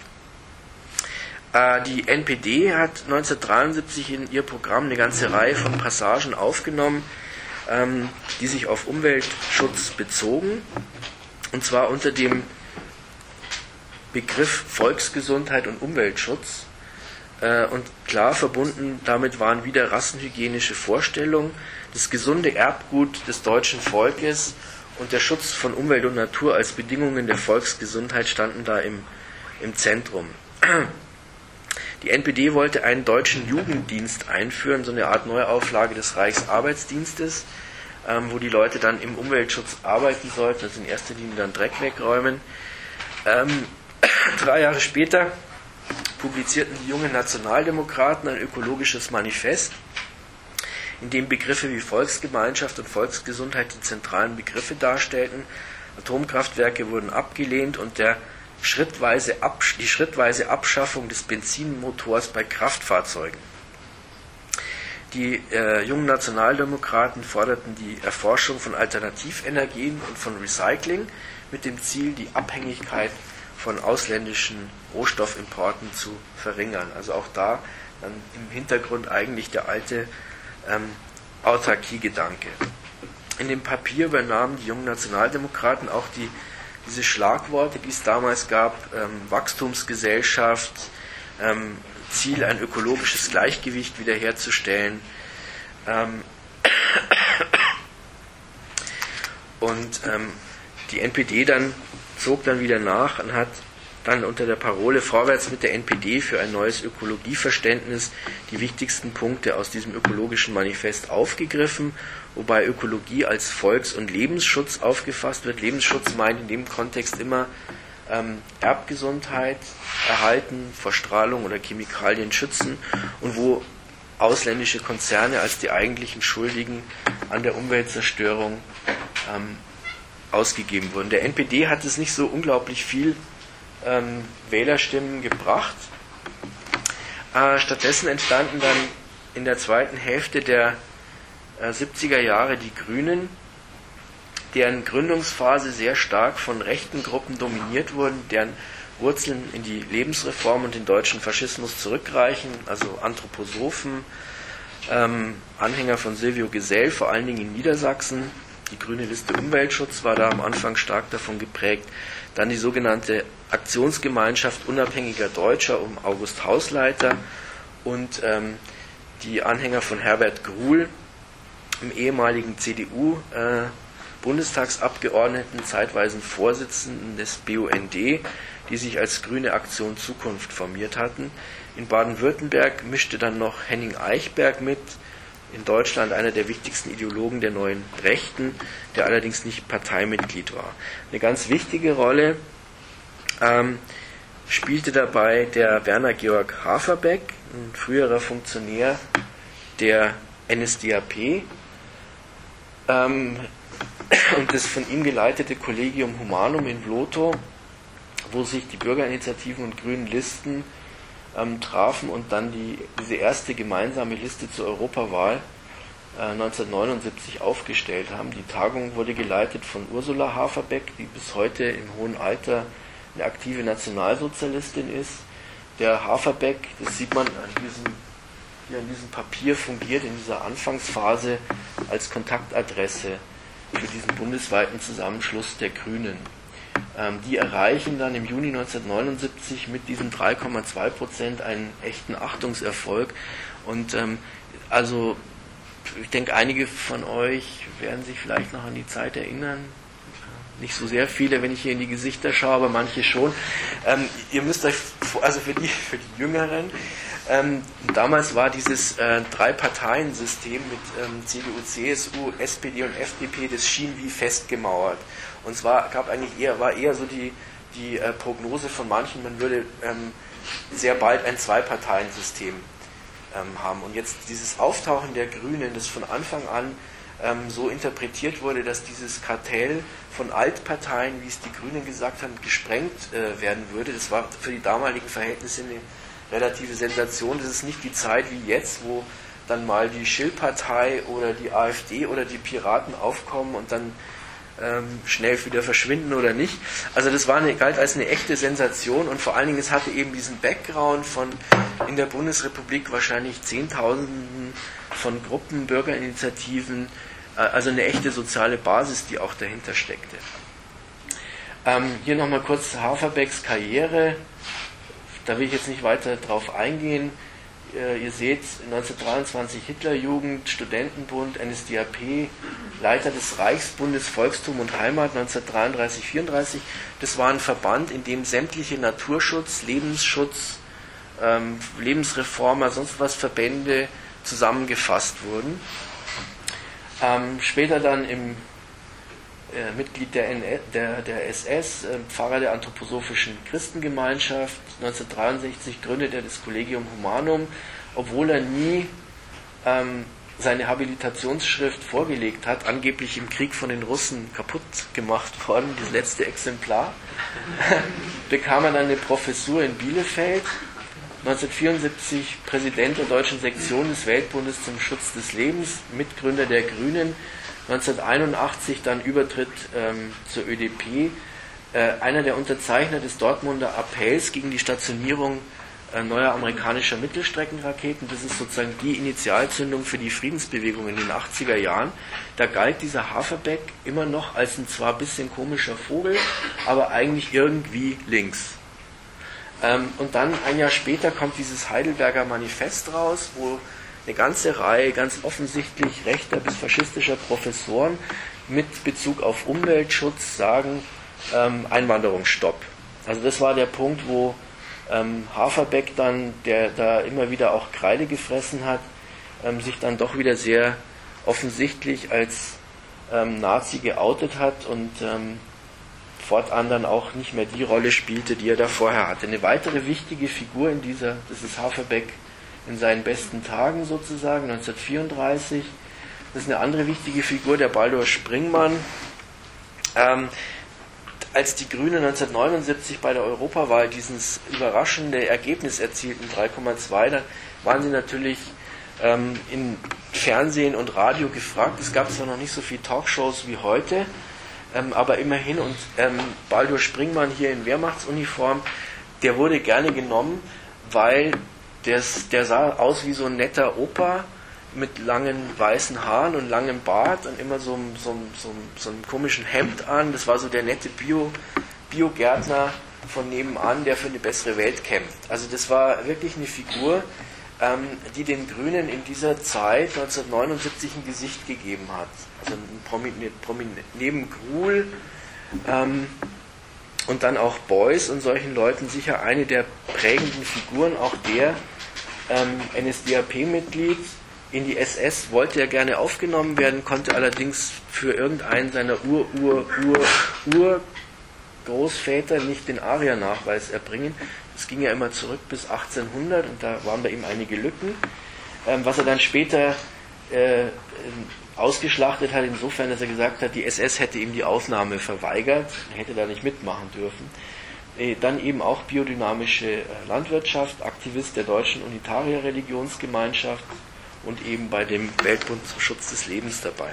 Äh, die N P D hat neunzehnhundertdreiundsiebzig in ihr Programm eine ganze Reihe von Passagen aufgenommen, ähm, die sich auf Umweltschutz bezogen, und zwar unter dem Begriff Volksgesundheit und Umweltschutz. Und klar verbunden damit waren wieder rassenhygienische Vorstellungen, das gesunde Erbgut des deutschen Volkes und der Schutz von Umwelt und Natur als Bedingungen der Volksgesundheit standen da im, im Zentrum. Die N P D wollte einen deutschen Jugenddienst einführen, so eine Art Neuauflage des Reichsarbeitsdienstes, ähm, wo die Leute dann im Umweltschutz arbeiten sollten, also in erster Linie dann Dreck wegräumen. Ähm, drei Jahre später publizierten die jungen Nationaldemokraten ein ökologisches Manifest, in dem Begriffe wie Volksgemeinschaft und Volksgesundheit die zentralen Begriffe darstellten. Atomkraftwerke wurden abgelehnt und der schrittweise Absch- die schrittweise Abschaffung des Benzinmotors bei Kraftfahrzeugen. Die äh, jungen Nationaldemokraten forderten die Erforschung von Alternativenergien und von Recycling mit dem Ziel, die Abhängigkeit von ausländischen Rohstoffimporten zu verringern. Also auch da dann im Hintergrund eigentlich der alte ähm, Autarkiegedanke. In dem Papier übernahmen die jungen Nationaldemokraten auch die, diese Schlagworte, die es damals gab, ähm, Wachstumsgesellschaft, ähm, Ziel, ein ökologisches Gleichgewicht wiederherzustellen. Ähm, und ähm, die N P D dann zog dann wieder nach und hat dann unter der Parole Vorwärts mit der N P D für ein neues Ökologieverständnis die wichtigsten Punkte aus diesem ökologischen Manifest aufgegriffen, wobei Ökologie als Volks- und Lebensschutz aufgefasst wird. Lebensschutz meint in dem Kontext immer ähm, Erbgesundheit erhalten, vor Strahlung oder Chemikalien schützen und wo ausländische Konzerne als die eigentlichen Schuldigen an der Umweltzerstörung ähm, ausgegeben wurden. Der N P D hat es nicht so unglaublich viel ähm, Wählerstimmen gebracht. Äh, stattdessen entstanden dann in der zweiten Hälfte der äh, siebziger Jahre die Grünen, deren Gründungsphase sehr stark von rechten Gruppen dominiert wurden, deren Wurzeln in die Lebensreform und den deutschen Faschismus zurückreichen, also Anthroposophen, ähm, Anhänger von Silvio Gesell, vor allen Dingen in Niedersachsen. Die grüne Liste Umweltschutz war da am Anfang stark davon geprägt. Dann die sogenannte Aktionsgemeinschaft unabhängiger Deutscher um August Hausleiter und ähm, die Anhänger von Herbert Gruhl, dem ehemaligen C D U-Bundestagsabgeordneten, zeitweisen Vorsitzenden des B U N D, die sich als Grüne Aktion Zukunft formiert hatten. In Baden-Württemberg mischte dann noch Henning Eichberg mit, in Deutschland einer der wichtigsten Ideologen der neuen Rechten, der allerdings nicht Parteimitglied war. Eine ganz wichtige Rolle ähm, spielte dabei der Werner Georg Haferbeck, ein früherer Funktionär der N S D A P, ähm, und das von ihm geleitete Collegium Humanum in Vlotho, wo sich die Bürgerinitiativen und grünen Listen ähm, trafen und dann die, diese erste gemeinsame Liste zur Europawahl äh, neunzehnhundertneunundsiebzig aufgestellt haben. Die Tagung wurde geleitet von Ursula Haferbeck, die bis heute im hohen Alter eine aktive Nationalsozialistin ist. Der Haferbeck, das sieht man an diesem, hier an diesem Papier, fungiert in dieser Anfangsphase als Kontaktadresse für diesen bundesweiten Zusammenschluss der Grünen. Ähm, die erreichen dann im Juni neunzehnhundertneunundsiebzig mit diesen drei Komma zwei Prozent einen echten Achtungserfolg. Und ähm, also ich denke, einige von euch werden sich vielleicht noch an die Zeit erinnern. Nicht so sehr viele, wenn ich hier in die Gesichter schaue, aber manche schon. Ähm, ihr müsst euch, also für die, für die Jüngeren, ähm, damals war dieses äh, Drei-Parteien-System mit ähm, C D U, C S U, S P D und F D P, das schien wie festgemauert. Und zwar gab eigentlich eher, war eher so die, die äh, Prognose von manchen, man würde ähm, sehr bald ein Zwei-Parteien-System ähm, haben. Und jetzt dieses Auftauchen der Grünen, das von Anfang an ähm, so interpretiert wurde, dass dieses Kartell von Altparteien, wie es die Grünen gesagt haben, gesprengt äh, werden würde, das war für die damaligen Verhältnisse eine relative Sensation. Das ist nicht die Zeit wie jetzt, wo dann mal die Schill-Partei oder die AfD oder die Piraten aufkommen und dann ähm, schnell wieder verschwinden oder nicht. Also das war eine, galt als eine echte Sensation und vor allen Dingen, es hatte eben diesen Background von in der Bundesrepublik wahrscheinlich Zehntausenden von Gruppen, Bürgerinitiativen, äh, also eine echte soziale Basis, die auch dahinter steckte. Ähm, hier nochmal kurz Haferbecks Karriere. Da will ich jetzt nicht weiter drauf eingehen. Ihr seht, neunzehnhundertdreiundzwanzig Hitlerjugend, Studentenbund, N S D A P, Leiter des Reichsbundes Volkstum und Heimat neunzehnhundertdreiunddreißig vierunddreißig. Das war ein Verband, in dem sämtliche Naturschutz, Lebensschutz, ähm, Lebensreformer, sonst was Verbände zusammengefasst wurden. Ähm, später dann im Äh, Mitglied der, N S, der, der S S, äh, Pfarrer der Anthroposophischen Christengemeinschaft. neunzehnhundertdreiundsechzig gründet er das Collegium Humanum, obwohl er nie ähm, seine Habilitationsschrift vorgelegt hat, angeblich im Krieg von den Russen kaputt gemacht worden, das letzte Exemplar, bekam er dann eine Professur in Bielefeld. neunzehnhundertvierundsiebzig Präsident der deutschen Sektion des Weltbundes zum Schutz des Lebens, Mitgründer der Grünen. neunzehnhunderteinundachtzig dann Übertritt ähm, zur Ö D P, äh, einer der Unterzeichner des Dortmunder Appells gegen die Stationierung äh, neuer amerikanischer Mittelstreckenraketen. Das ist sozusagen die Initialzündung für die Friedensbewegung in den achtziger Jahren. Da galt dieser Haferbeck immer noch als ein zwar ein bisschen komischer Vogel, aber eigentlich irgendwie links. Ähm, und dann ein Jahr später kommt dieses Heidelberger Manifest raus, wo eine ganze Reihe ganz offensichtlich rechter bis faschistischer Professoren mit Bezug auf Umweltschutz sagen, ähm, Einwanderungsstopp. Also das war der Punkt, wo ähm, Haferbeck dann, der da immer wieder auch Kreide gefressen hat, ähm, sich dann doch wieder sehr offensichtlich als ähm, Nazi geoutet hat und ähm, fortan dann auch nicht mehr die Rolle spielte, die er da vorher hatte. Eine weitere wichtige Figur in dieser, das ist Haferbeck in seinen besten Tagen sozusagen, neunzehnhundertvierunddreißig. Das ist eine andere wichtige Figur, der Baldur Springmann. Ähm, als die Grünen neunzehnhundertneunundsiebzig bei der Europawahl dieses überraschende Ergebnis erzielten, drei Komma zwei, dann waren sie natürlich ähm, in Fernsehen und Radio gefragt. Es gab zwar noch nicht so viele Talkshows wie heute, ähm, aber immerhin. Und ähm, Baldur Springmann hier in Wehrmachtsuniform, der wurde gerne genommen, weil Der, der sah aus wie so ein netter Opa mit langen weißen Haaren und langem Bart und immer so, so, so, so einem komischen Hemd an. Das war so der nette Bio, Biogärtner von nebenan, der für eine bessere Welt kämpft. Also das war wirklich eine Figur, ähm, die den Grünen in dieser Zeit neunzehnhundertneunundsiebzig ein Gesicht gegeben hat. Also ein Promi, Promi, neben Gruhl ähm, und dann auch Beuys und solchen Leuten sicher eine der prägenden Figuren, auch der ähm, N S D A P-Mitglied. In die S S wollte er gerne aufgenommen werden, konnte allerdings für irgendeinen seiner Ur-Ur-Ur-Ur-Großväter nicht den Ariernachweis erbringen. Das ging ja immer zurück bis achtzehnhundert und da waren bei ihm einige Lücken. Ähm, was er dann später äh, ausgeschlachtet hat, insofern, dass er gesagt hat, die S S hätte ihm die Aufnahme verweigert, er hätte da nicht mitmachen dürfen. Äh, dann eben auch biodynamische äh, Landwirtschaft, Aktivist der Deutschen Unitarier-Religionsgemeinschaft und eben bei dem Weltbund zum Schutz des Lebens dabei.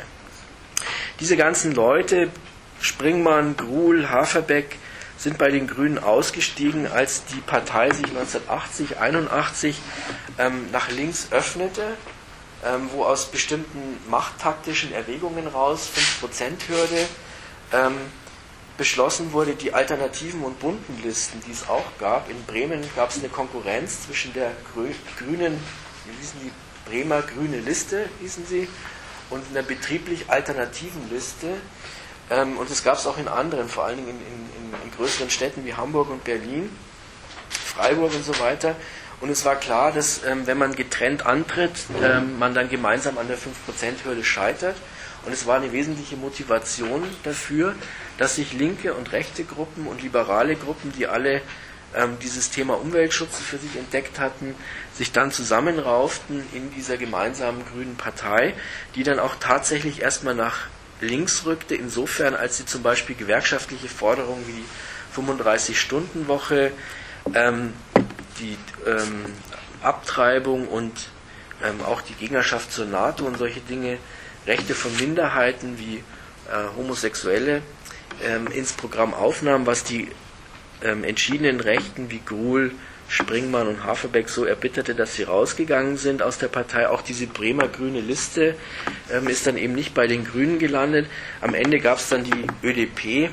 Diese ganzen Leute, Springmann, Gruhl, Haferbeck, sind bei den Grünen ausgestiegen, als die Partei sich neunzehnhundertachtzig, einundachtzig ähm, nach links öffnete, ähm, wo aus bestimmten machttaktischen Erwägungen raus, fünf Prozent Hürde, ähm, beschlossen wurde, die alternativen und bunten Listen, die es auch gab. In Bremen gab es eine Konkurrenz zwischen der Grü- Grünen, wie hießen die, Bremer Grüne Liste, hießen sie, und einer betrieblich alternativen Liste. Ähm, und das gab es auch in anderen, vor allen Dingen in, in, in größeren Städten wie Hamburg und Berlin, Freiburg und so weiter. Und es war klar, dass ähm, wenn man getrennt antritt, ähm, man dann gemeinsam an der fünf Prozent Hürde scheitert. Und es war eine wesentliche Motivation dafür, dass sich linke und rechte Gruppen und liberale Gruppen, die alle ähm, dieses Thema Umweltschutz für sich entdeckt hatten, sich dann zusammenrauften in dieser gemeinsamen grünen Partei, die dann auch tatsächlich erstmal nach links rückte, insofern, als sie zum Beispiel gewerkschaftliche Forderungen wie die fünfunddreißig-Stunden-Woche, ähm, die ähm, Abtreibung und ähm, auch die Gegnerschaft zur NATO und solche Dinge, Rechte von Minderheiten wie äh, Homosexuelle ähm, ins Programm aufnahmen, was die ähm, entschiedenen Rechten wie Gruhl, Springmann und Haferbeck so erbitterte, dass sie rausgegangen sind aus der Partei. Auch diese Bremer grüne Liste ähm, ist dann eben nicht bei den Grünen gelandet. Am Ende gab es dann die Ö D P,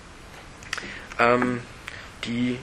ähm, die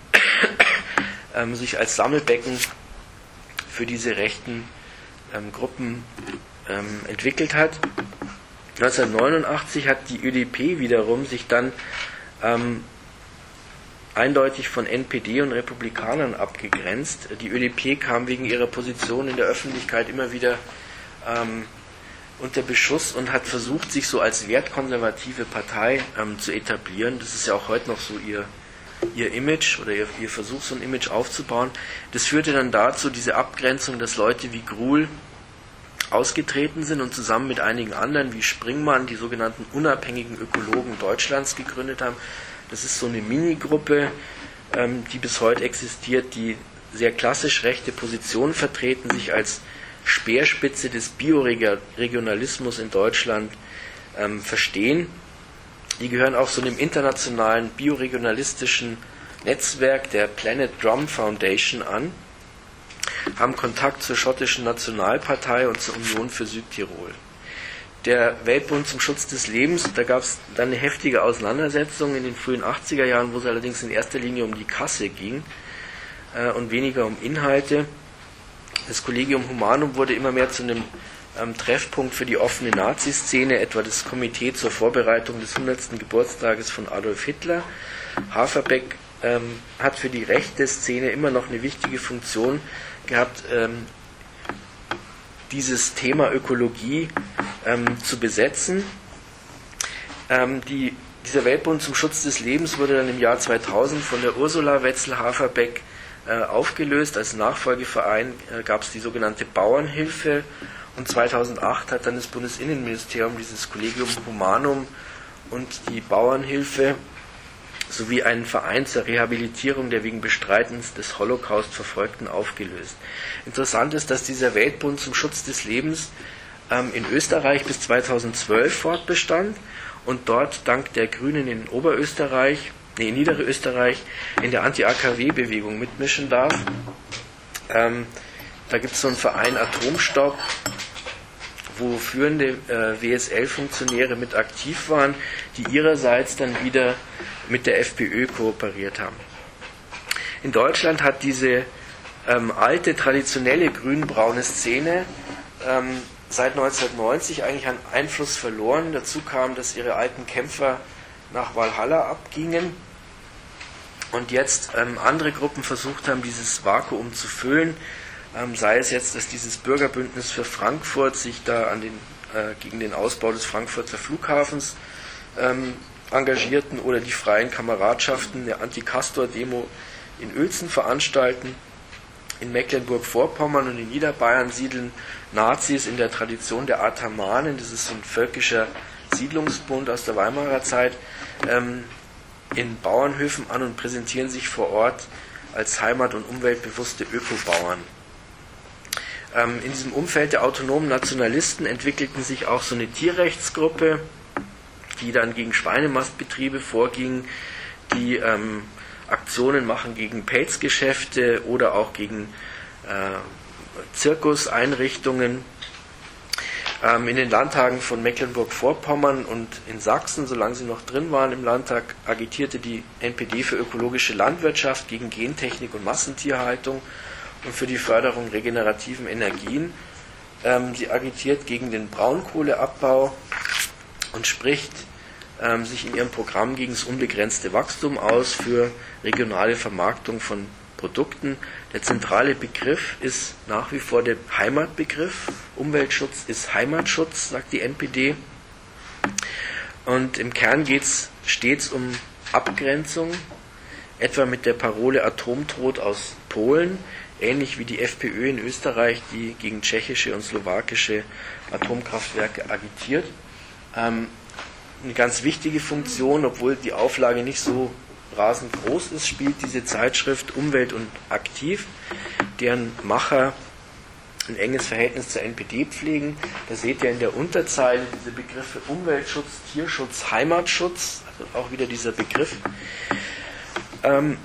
ähm, sich als Sammelbecken für diese rechten ähm, Gruppen ähm, entwickelt hat. neunzehnhundertneunundachtzig hat die Ö D P wiederum sich dann ähm, eindeutig von N P D und Republikanern abgegrenzt. Die Ö D P kam wegen ihrer Position in der Öffentlichkeit immer wieder ähm, unter Beschuss und hat versucht, sich so als wertkonservative Partei ähm, zu etablieren. Das ist ja auch heute noch so ihr, ihr Image oder ihr, ihr Versuch, so ein Image aufzubauen. Das führte dann dazu, diese Abgrenzung, dass Leute wie Gruhl ausgetreten sind und zusammen mit einigen anderen wie Springmann die sogenannten unabhängigen Ökologen Deutschlands gegründet haben. Das ist so eine Minigruppe, ähm, die bis heute existiert, die sehr klassisch rechte Positionen vertreten, sich als Speerspitze des Bioregionalismus in Deutschland ähm, verstehen. Die gehören auch so einem internationalen bioregionalistischen Netzwerk der Planet Drum Foundation an, haben Kontakt zur schottischen Nationalpartei und zur Union für Südtirol. Der Weltbund zum Schutz des Lebens, da gab es dann eine heftige Auseinandersetzung in den frühen achtziger Jahren, wo es allerdings in erster Linie um die Kasse ging äh, und weniger um Inhalte. Das Collegium Humanum wurde immer mehr zu einem ähm, Treffpunkt für die offene Nazi-Szene, etwa das Komitee zur Vorbereitung des hundertsten Geburtstages von Adolf Hitler. Haferbeck ähm, hat für die rechte Szene immer noch eine wichtige Funktion gehabt, ähm, dieses Thema Ökologie ähm, zu besetzen. Ähm, die, dieser Weltbund zum Schutz des Lebens wurde dann im Jahr zweitausend von der Ursula Wetzel-Haferbeck äh, aufgelöst. Als Nachfolgeverein äh, gab es die sogenannte Bauernhilfe und zweitausendacht hat dann das Bundesinnenministerium dieses Collegium Humanum und die Bauernhilfe sowie einen Verein zur Rehabilitierung der wegen Bestreitens des Holocaust Verfolgten aufgelöst. Interessant ist, dass dieser Weltbund zum Schutz des Lebens ähm, in Österreich bis zweitausendzwölf fortbestand und dort dank der Grünen in Oberösterreich, nee, in Niederösterreich, in der Anti-A K W-Bewegung mitmischen darf. Ähm, da gibt es so einen Verein Atomstopp, wo führende äh, W S L-Funktionäre mit aktiv waren, die ihrerseits dann wieder mit der FPÖ kooperiert haben. In Deutschland hat diese ähm, alte, traditionelle grün-braune Szene ähm, seit neunzehnhundertneunzig eigentlich an Einfluss verloren. Dazu kam, dass ihre alten Kämpfer nach Walhalla abgingen und jetzt ähm, andere Gruppen versucht haben, dieses Vakuum zu füllen, ähm, sei es jetzt, dass dieses Bürgerbündnis für Frankfurt sich da an den, äh, gegen den Ausbau des Frankfurter Flughafens ähm, engagierten oder die Freien Kameradschaften eine Anti-Castor-Demo in Uelzen veranstalten. In Mecklenburg-Vorpommern und in Niederbayern siedeln Nazis in der Tradition der Athamanen, das ist so ein völkischer Siedlungsbund aus der Weimarer Zeit, ähm, in Bauernhöfen an und präsentieren sich vor Ort als heimat- und umweltbewusste Ökobauern. Ähm, in diesem Umfeld der autonomen Nationalisten entwickelten sich auch so eine Tierrechtsgruppe, die dann gegen Schweinemastbetriebe vorging, die ähm, Aktionen machen gegen Pelzgeschäfte oder auch gegen äh, Zirkuseinrichtungen. Ähm, in den Landtagen von Mecklenburg-Vorpommern und in Sachsen, solange sie noch drin waren im Landtag, agitierte die N P D für ökologische Landwirtschaft, gegen Gentechnik und Massentierhaltung und für die Förderung regenerativen Energien. Ähm, sie agitiert gegen den Braunkohleabbau und spricht ähm, sich in ihrem Programm gegen das unbegrenzte Wachstum aus, für regionale Vermarktung von Produkten. Der zentrale Begriff ist nach wie vor der Heimatbegriff. Umweltschutz ist Heimatschutz, sagt die N P D. Und im Kern geht es stets um Abgrenzung, etwa mit der Parole Atomtod aus Polen, ähnlich wie die FPÖ in Österreich, die gegen tschechische und slowakische Atomkraftwerke agitiert. Ähm, eine ganz wichtige Funktion, obwohl die Auflage nicht so rasend groß ist, spielt diese Zeitschrift Umwelt und Aktiv, deren Macher ein enges Verhältnis zur N P D pflegen. Da seht ihr in der Unterzeile diese Begriffe Umweltschutz, Tierschutz, Heimatschutz, also auch wieder dieser Begriff. Ähm,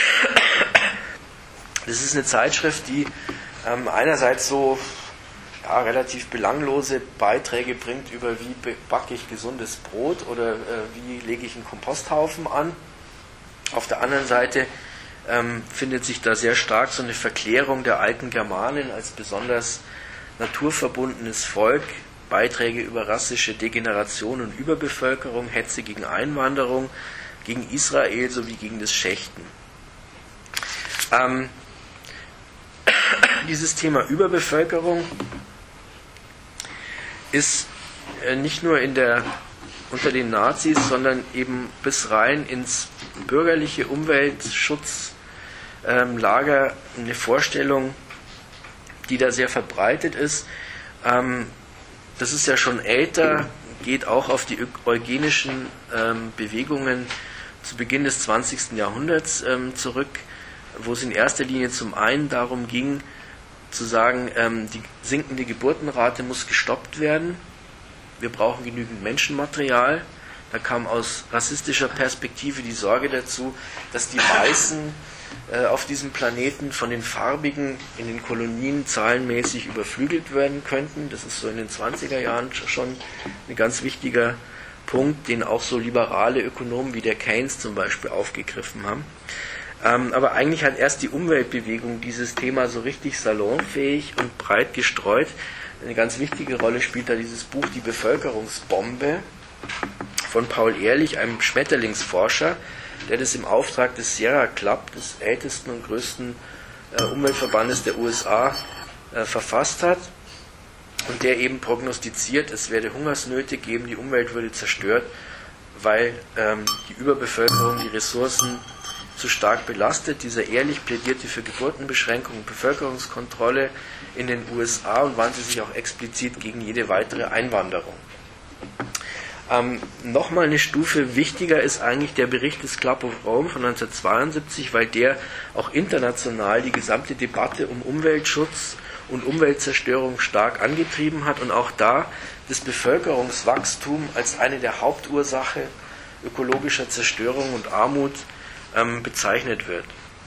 das ist eine Zeitschrift, die ähm, einerseits so ja, relativ belanglose Beiträge bringt über wie backe ich gesundes Brot oder äh, wie lege ich einen Komposthaufen an. Auf der anderen Seite ähm, findet sich da sehr stark so eine Verklärung der alten Germanen als besonders naturverbundenes Volk, Beiträge über rassische Degeneration und Überbevölkerung, Hetze gegen Einwanderung, gegen Israel sowie gegen das Schächten. Ähm, dieses Thema Überbevölkerung ist äh, nicht nur in der, unter den Nazis, sondern eben bis rein ins bürgerliche Umweltschutzlager ähm, eine Vorstellung, die da sehr verbreitet ist. Ähm, das ist ja schon älter, geht auch auf die eugenischen ähm, Bewegungen zu Beginn des zwanzigsten Jahrhunderts ähm, zurück, wo es in erster Linie zum einen darum ging, zu sagen, ähm, die sinkende Geburtenrate muss gestoppt werden. Wir brauchen genügend Menschenmaterial. Da kam aus rassistischer Perspektive die Sorge dazu, dass die Weißen äh, auf diesem Planeten von den Farbigen in den Kolonien zahlenmäßig überflügelt werden könnten. Das ist so in den zwanziger Jahren schon ein ganz wichtiger Punkt, den auch so liberale Ökonomen wie der Keynes zum Beispiel aufgegriffen haben. Ähm, aber eigentlich hat erst die Umweltbewegung dieses Thema so richtig salonfähig und breit gestreut. Eine ganz wichtige Rolle spielt da dieses Buch Die Bevölkerungsbombe von Paul Ehrlich, einem Schmetterlingsforscher, der das im Auftrag des Sierra Club, des ältesten und größten äh, Umweltverbandes der U S A, äh, verfasst hat und der eben prognostiziert, es werde Hungersnöte geben, die Umwelt würde zerstört, weil ähm, die Überbevölkerung die Ressourcen zu stark belastet. Dieser Ehrlich plädierte für Geburtenbeschränkung und Bevölkerungskontrolle in den U S A und wandte sich auch explizit gegen jede weitere Einwanderung. Ähm, Nochmal eine Stufe wichtiger ist eigentlich der Bericht des Club of Rome von neunzehnhundertzweiundsiebzig, weil der auch international die gesamte Debatte um Umweltschutz und Umweltzerstörung stark angetrieben hat und auch da das Bevölkerungswachstum als eine der Hauptursache ökologischer Zerstörung und Armut ähm, bezeichnet wird.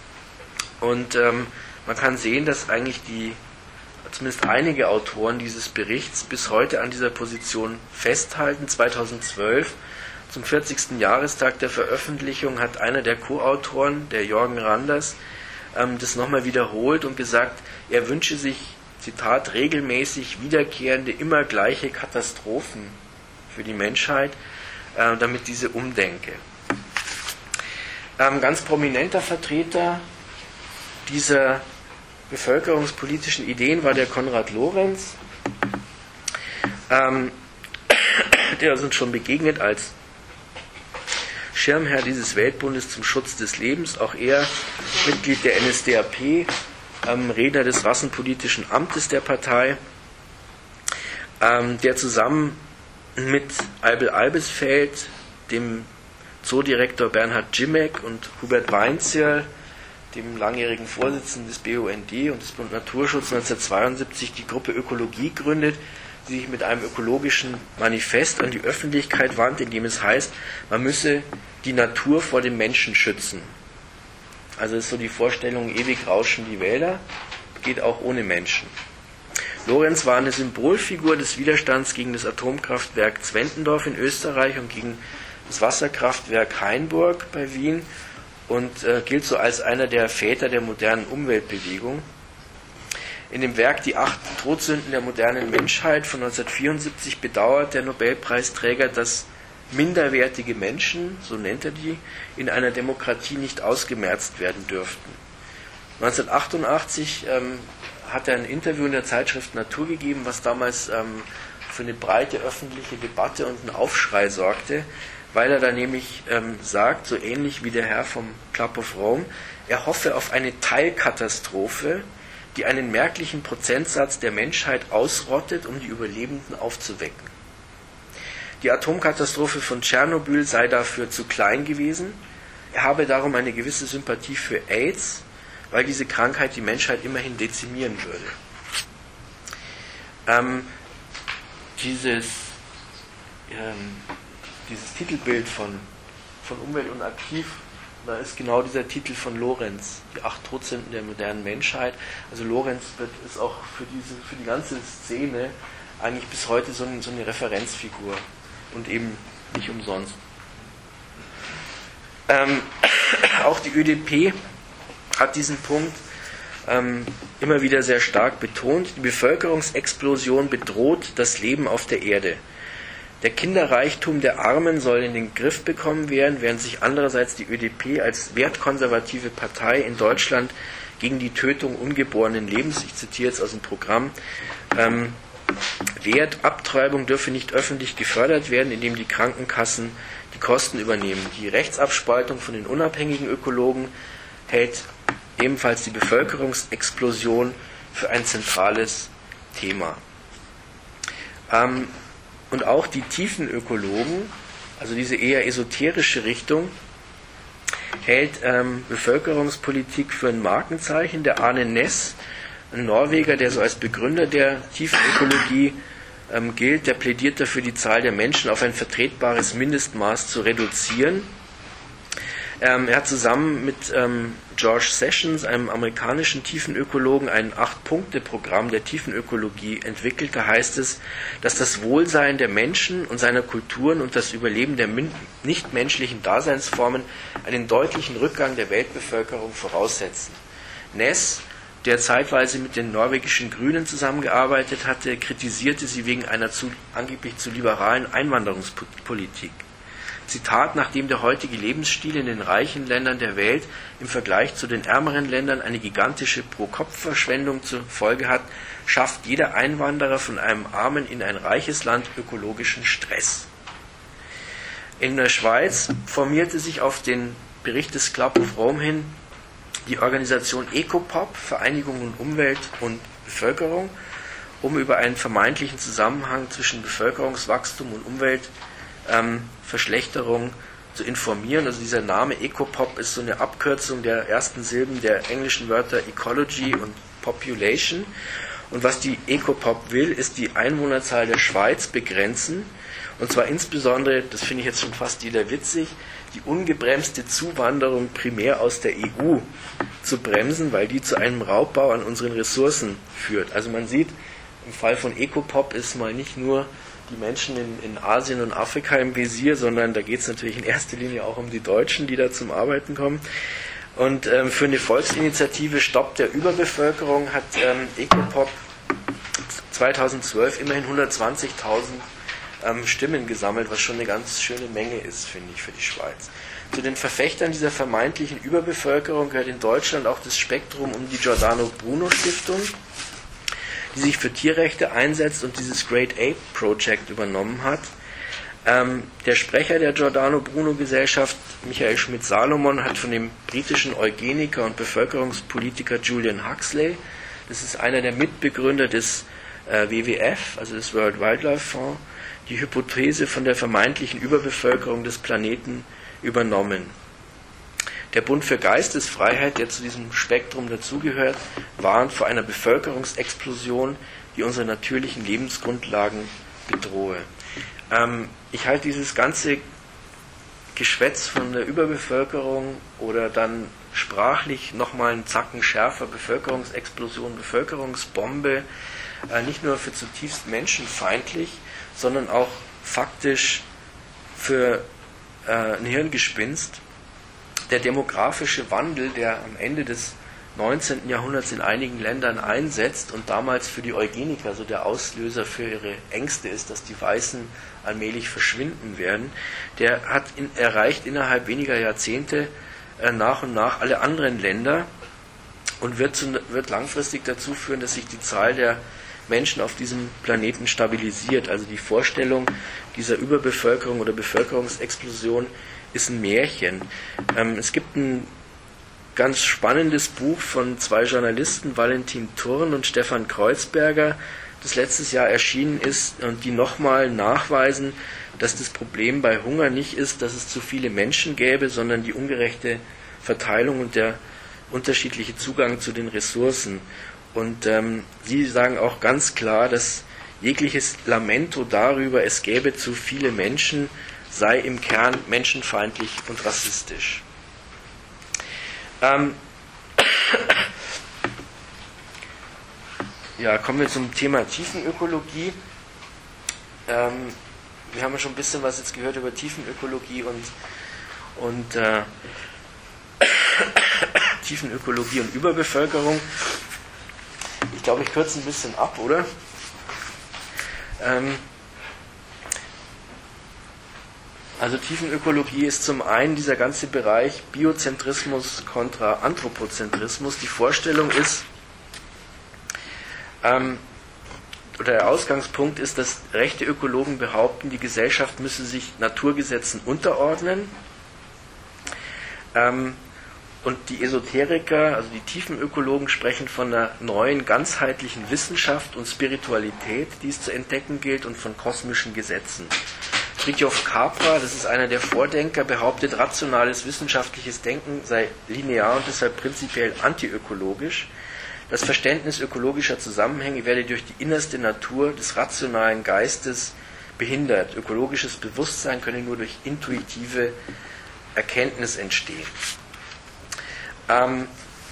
Und ähm, man kann sehen, dass eigentlich die zumindest einige Autoren dieses Berichts bis heute an dieser Position festhalten. zweitausendzwölf, zum vierzigsten Jahrestag der Veröffentlichung, hat einer der Co-Autoren, der Jorgen Randers, ähm, das nochmal wiederholt und gesagt, er wünsche sich, Zitat, regelmäßig wiederkehrende, immer gleiche Katastrophen für die Menschheit, äh, damit diese umdenke. Ähm, ganz prominenter Vertreter dieser bevölkerungspolitischen Ideen war der Konrad Lorenz, ähm, der ist uns schon begegnet als Schirmherr dieses Weltbundes zum Schutz des Lebens, auch er Mitglied der N S D A P, ähm, Redner des Rassenpolitischen Amtes der Partei, ähm, der zusammen mit Eibel Eibesfeld, dem Zoodirektor Bernhard Grzimek und Hubert Weinzierl, dem langjährigen Vorsitzenden des B U N D und des Bund Naturschutz, neunzehnhundertzweiundsiebzig die Gruppe Ökologie gründet, die sich mit einem ökologischen Manifest an die Öffentlichkeit wandte, in dem es heißt, man müsse die Natur vor dem Menschen schützen. Also ist so die Vorstellung, ewig rauschen die Wälder, geht auch ohne Menschen. Lorenz war eine Symbolfigur des Widerstands gegen das Atomkraftwerk Zwentendorf in Österreich und gegen das Wasserkraftwerk Hainburg bei Wien und äh, gilt so als einer der Väter der modernen Umweltbewegung. In dem Werk Die acht Todsünden der modernen Menschheit von neunzehnhundertvierundsiebzig bedauert der Nobelpreisträger, dass minderwertige Menschen, so nennt er die, in einer Demokratie nicht ausgemerzt werden dürften. neunzehnhundertachtundachtzig ähm, hat er ein Interview in der Zeitschrift Natur gegeben, was damals ähm, für eine breite öffentliche Debatte und einen Aufschrei sorgte, weil er da nämlich ähm, sagt, so ähnlich wie der Herr vom Club of Rome, er hoffe auf eine Teilkatastrophe, die einen merklichen Prozentsatz der Menschheit ausrottet, um die Überlebenden aufzuwecken. Die Atomkatastrophe von Tschernobyl sei dafür zu klein gewesen. Er habe darum eine gewisse Sympathie für AIDS, weil diese Krankheit die Menschheit immerhin dezimieren würde. Ähm, dieses, ähm, dieses Titelbild von, von Umwelt und Aktiv, da ist genau dieser Titel von Lorenz, die acht Todsünden der modernen Menschheit. Also Lorenz wird, ist auch für, diese, für die ganze Szene eigentlich bis heute so, ein, so eine Referenzfigur und eben nicht umsonst. Ähm, auch die Ö D P hat diesen Punkt ähm, immer wieder sehr stark betont. Die Bevölkerungsexplosion bedroht das Leben auf der Erde. Der Kinderreichtum der Armen soll in den Griff bekommen werden, während sich andererseits die Ö D P als wertkonservative Partei in Deutschland gegen die Tötung ungeborenen Lebens, ich zitiere jetzt aus dem Programm, ähm, wehrt, Abtreibung dürfe nicht öffentlich gefördert werden, indem die Krankenkassen die Kosten übernehmen. Die Rechtsabspaltung von den unabhängigen Ökologen hält ebenfalls die Bevölkerungsexplosion für ein zentrales Thema. Ähm, und auch die Tiefenökologen, also diese eher esoterische Richtung, hält ähm, Bevölkerungspolitik für ein Markenzeichen. Der Arne Næss, ein Norweger, der so als Begründer der Tiefenökologie ähm, gilt, der plädiert dafür, die Zahl der Menschen auf ein vertretbares Mindestmaß zu reduzieren. Ähm, er hat zusammen mit ähm, George Sessions, einem amerikanischen Tiefenökologen, ein Acht-Punkte-Programm der Tiefenökologie entwickelt. Da heißt es, dass das Wohlsein der Menschen und seiner Kulturen und das Überleben der nichtmenschlichen Daseinsformen einen deutlichen Rückgang der Weltbevölkerung voraussetzen. Næss, der zeitweise mit den norwegischen Grünen zusammengearbeitet hatte, kritisierte sie wegen einer zu, angeblich zu liberalen Einwanderungspolitik. Zitat, nachdem der heutige Lebensstil in den reichen Ländern der Welt im Vergleich zu den ärmeren Ländern eine gigantische Pro-Kopf-Verschwendung zur Folge hat, schafft jeder Einwanderer von einem armen in ein reiches Land ökologischen Stress. In der Schweiz formierte sich auf den Bericht des Club of Rome hin die Organisation Ecopop, Vereinigung und Umwelt und Bevölkerung, um über einen vermeintlichen Zusammenhang zwischen Bevölkerungswachstum und Umweltverschlechterung ähm, zu informieren. Also dieser Name Ecopop ist so eine Abkürzung der ersten Silben der englischen Wörter Ecology und Population. Und was die Ecopop will, ist die Einwohnerzahl der Schweiz begrenzen. Und zwar insbesondere, das finde ich jetzt schon fast wieder witzig, die ungebremste Zuwanderung primär aus der E U zu bremsen, weil die zu einem Raubbau an unseren Ressourcen führt. Also man sieht, im Fall von Ecopop ist mal nicht nur die Menschen in, in Asien und Afrika im Visier, sondern da geht es natürlich in erster Linie auch um die Deutschen, die da zum Arbeiten kommen. Und ähm, für eine Volksinitiative Stopp der Überbevölkerung hat ähm, Ecopop zweitausendzwölf immerhin hundertzwanzigtausend ähm, Stimmen gesammelt, was schon eine ganz schöne Menge ist, finde ich, für die Schweiz. Zu den Verfechtern dieser vermeintlichen Überbevölkerung gehört in Deutschland auch das Spektrum um die Giordano Bruno Stiftung, die sich für Tierrechte einsetzt und dieses Great Ape Project übernommen hat. Ähm, der Sprecher der Giordano Bruno Gesellschaft, Michael Schmidt-Salomon, hat von dem britischen Eugeniker und Bevölkerungspolitiker Julian Huxley, das ist einer der Mitbegründer des äh, W W F, also des World Wildlife Fund, die Hypothese von der vermeintlichen Überbevölkerung des Planeten übernommen. Der Bund für Geistesfreiheit, der zu diesem Spektrum dazugehört, warnt vor einer Bevölkerungsexplosion, die unsere natürlichen Lebensgrundlagen bedrohe. Ähm, ich halte dieses ganze Geschwätz von der Überbevölkerung oder dann sprachlich nochmal einen Zacken schärfer, Bevölkerungsexplosion, Bevölkerungsbombe, äh, nicht nur für zutiefst menschenfeindlich, sondern auch faktisch für äh, ein Hirngespinst. Der demografische Wandel, der am Ende des neunzehnten Jahrhunderts in einigen Ländern einsetzt und damals für die Eugeniker so der Auslöser für ihre Ängste ist, dass die Weißen allmählich verschwinden werden, der hat in, erreicht innerhalb weniger Jahrzehnte äh, nach und nach alle anderen Länder und wird, zu, wird langfristig dazu führen, dass sich die Zahl der Menschen auf diesem Planeten stabilisiert. Also die Vorstellung dieser Überbevölkerung oder Bevölkerungsexplosion ist ein Märchen. Ähm, es gibt ein ganz spannendes Buch von zwei Journalisten, Valentin Thurn und Stefan Kreuzberger, das letztes Jahr erschienen ist und die nochmal nachweisen, dass das Problem bei Hunger nicht ist, dass es zu viele Menschen gäbe, sondern die ungerechte Verteilung und der unterschiedliche Zugang zu den Ressourcen. Und ähm, sie sagen auch ganz klar, dass jegliches Lamento darüber, es gäbe zu viele Menschen, sei im Kern menschenfeindlich und rassistisch. Ähm ja, kommen wir zum Thema Tiefenökologie. Ähm, wir haben ja schon ein bisschen was jetzt gehört über Tiefenökologie und, und äh, Tiefenökologie und Überbevölkerung. Ich glaube, ich kürze ein bisschen ab, oder? Ähm, Also Tiefenökologie ist zum einen dieser ganze Bereich Biozentrismus kontra Anthropozentrismus. Die Vorstellung ist, ähm, oder der Ausgangspunkt ist, dass rechte Ökologen behaupten, die Gesellschaft müsse sich Naturgesetzen unterordnen. Ähm, und die Esoteriker, also die Tiefenökologen, sprechen von einer neuen ganzheitlichen Wissenschaft und Spiritualität, die es zu entdecken gilt, und von kosmischen Gesetzen. Fritjof Capra, das ist einer der Vordenker, behauptet, rationales wissenschaftliches Denken sei linear und deshalb prinzipiell antiökologisch. Das Verständnis ökologischer Zusammenhänge werde durch die innerste Natur des rationalen Geistes behindert. Ökologisches Bewusstsein könne nur durch intuitive Erkenntnis entstehen. Ähm,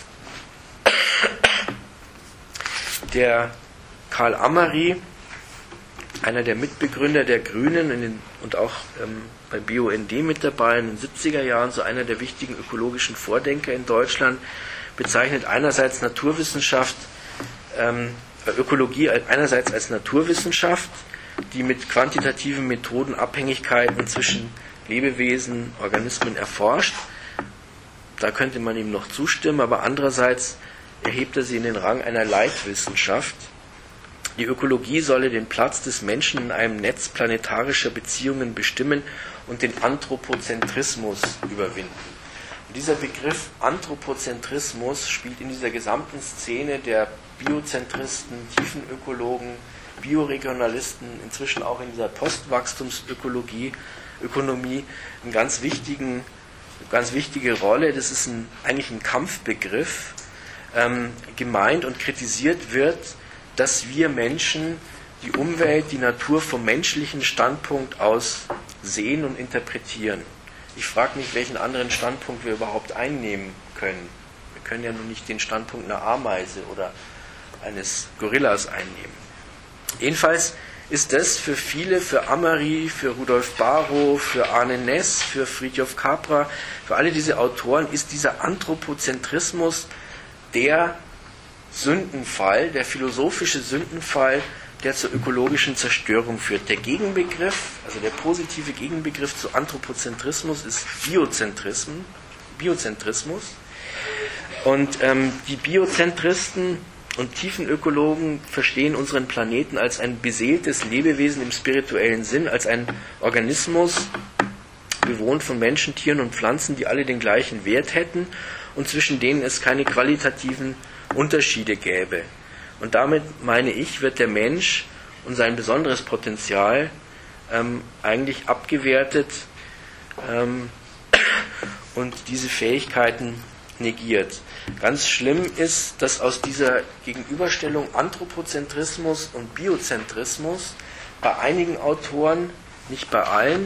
der Karl Amary, einer der Mitbegründer der Grünen in den, und auch ähm, bei B U N D mit dabei in den siebziger Jahren, so einer der wichtigen ökologischen Vordenker in Deutschland, bezeichnet einerseits Naturwissenschaft, ähm, Ökologie einerseits als Naturwissenschaft, die mit quantitativen Methoden Abhängigkeiten zwischen Lebewesen, Organismen erforscht. Da könnte man ihm noch zustimmen, aber andererseits erhebt er sie in den Rang einer Leitwissenschaft. Die Ökologie solle den Platz des Menschen in einem Netz planetarischer Beziehungen bestimmen und den Anthropozentrismus überwinden. Und dieser Begriff Anthropozentrismus spielt in dieser gesamten Szene der Biozentristen, Tiefenökologen, Bioregionalisten, inzwischen auch in dieser Postwachstumsökologie, Ökonomie, einen ganz wichtigen, eine ganz wichtige Rolle. Das ist ein, eigentlich ein Kampfbegriff. Ähm, gemeint und kritisiert wird, dass wir Menschen die Umwelt, die Natur vom menschlichen Standpunkt aus sehen und interpretieren. Ich frage mich, welchen anderen Standpunkt wir überhaupt einnehmen können. Wir können ja nun nicht den Standpunkt einer Ameise oder eines Gorillas einnehmen. Jedenfalls ist das für viele, für Amary, für Rudolf Barrow, für Arne Ness, für Fritjof Capra, für alle diese Autoren ist dieser Anthropozentrismus der Sündenfall, der philosophische Sündenfall der zur ökologischen Zerstörung führt. Der Gegenbegriff, also der positive Gegenbegriff zu Anthropozentrismus ist Biozentrismus. Biozentrismus. Und ähm, die Biozentristen und Tiefenökologen verstehen unseren Planeten als ein beseeltes Lebewesen im spirituellen Sinn, als ein Organismus, bewohnt von Menschen, Tieren und Pflanzen, die alle den gleichen Wert hätten und zwischen denen es keine qualitativen Unterschiede gäbe. Und damit, meine ich, wird der Mensch und sein besonderes Potenzial ähm, eigentlich abgewertet ähm, und diese Fähigkeiten negiert. Ganz schlimm ist, dass aus dieser Gegenüberstellung Anthropozentrismus und Biozentrismus bei einigen Autoren, nicht bei allen,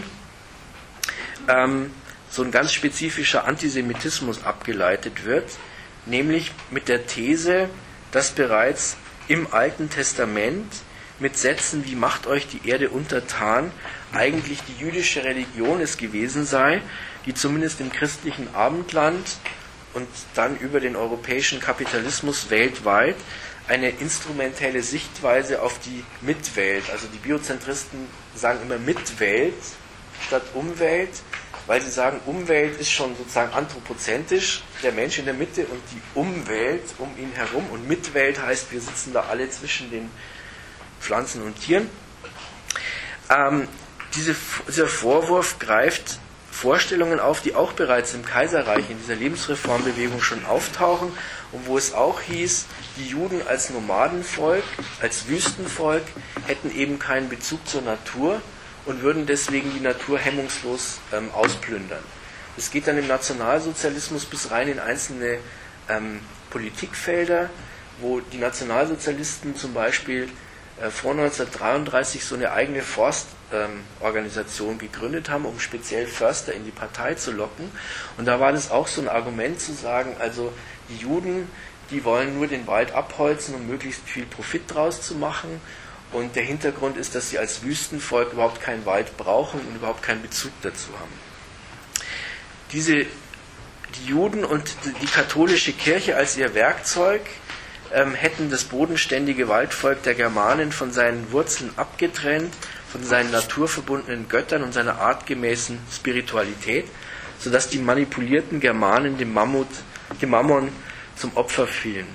ähm, so ein ganz spezifischer Antisemitismus abgeleitet wird, nämlich mit der These, dass bereits im Alten Testament mit Sätzen wie macht euch die Erde untertan eigentlich die jüdische Religion es gewesen sei, die zumindest im christlichen Abendland und dann über den europäischen Kapitalismus weltweit eine instrumentelle Sichtweise auf die Mitwelt, also die Biozentristen sagen immer Mitwelt statt Umwelt, weil sie sagen, Umwelt ist schon sozusagen anthropozentrisch, der Mensch in der Mitte und die Umwelt um ihn herum, und Mitwelt heißt, wir sitzen da alle zwischen den Pflanzen und Tieren. Ähm, diese, dieser Vorwurf greift Vorstellungen auf, die auch bereits im Kaiserreich in dieser Lebensreformbewegung schon auftauchen und wo es auch hieß, die Juden als Nomadenvolk, als Wüstenvolk hätten eben keinen Bezug zur Natur und würden deswegen die Natur hemmungslos ähm, ausplündern. Es geht dann im Nationalsozialismus bis rein in einzelne ähm, Politikfelder, wo die Nationalsozialisten zum Beispiel äh, vor neunzehnhundertdreiunddreißig so eine eigene Forstorganisation ähm, gegründet haben, um speziell Förster in die Partei zu locken. Und da war das auch so ein Argument zu sagen, also die Juden, die wollen nur den Wald abholzen, um möglichst viel Profit draus zu machen. Und der Hintergrund ist, dass sie als Wüstenvolk überhaupt keinen Wald brauchen und überhaupt keinen Bezug dazu haben. Diese, die Juden und die katholische Kirche als ihr Werkzeug ähm, hätten das bodenständige Waldvolk der Germanen von seinen Wurzeln abgetrennt, von seinen naturverbundenen Göttern und seiner artgemäßen Spiritualität, sodass die manipulierten Germanen dem Mammut, dem Mammon zum Opfer fielen.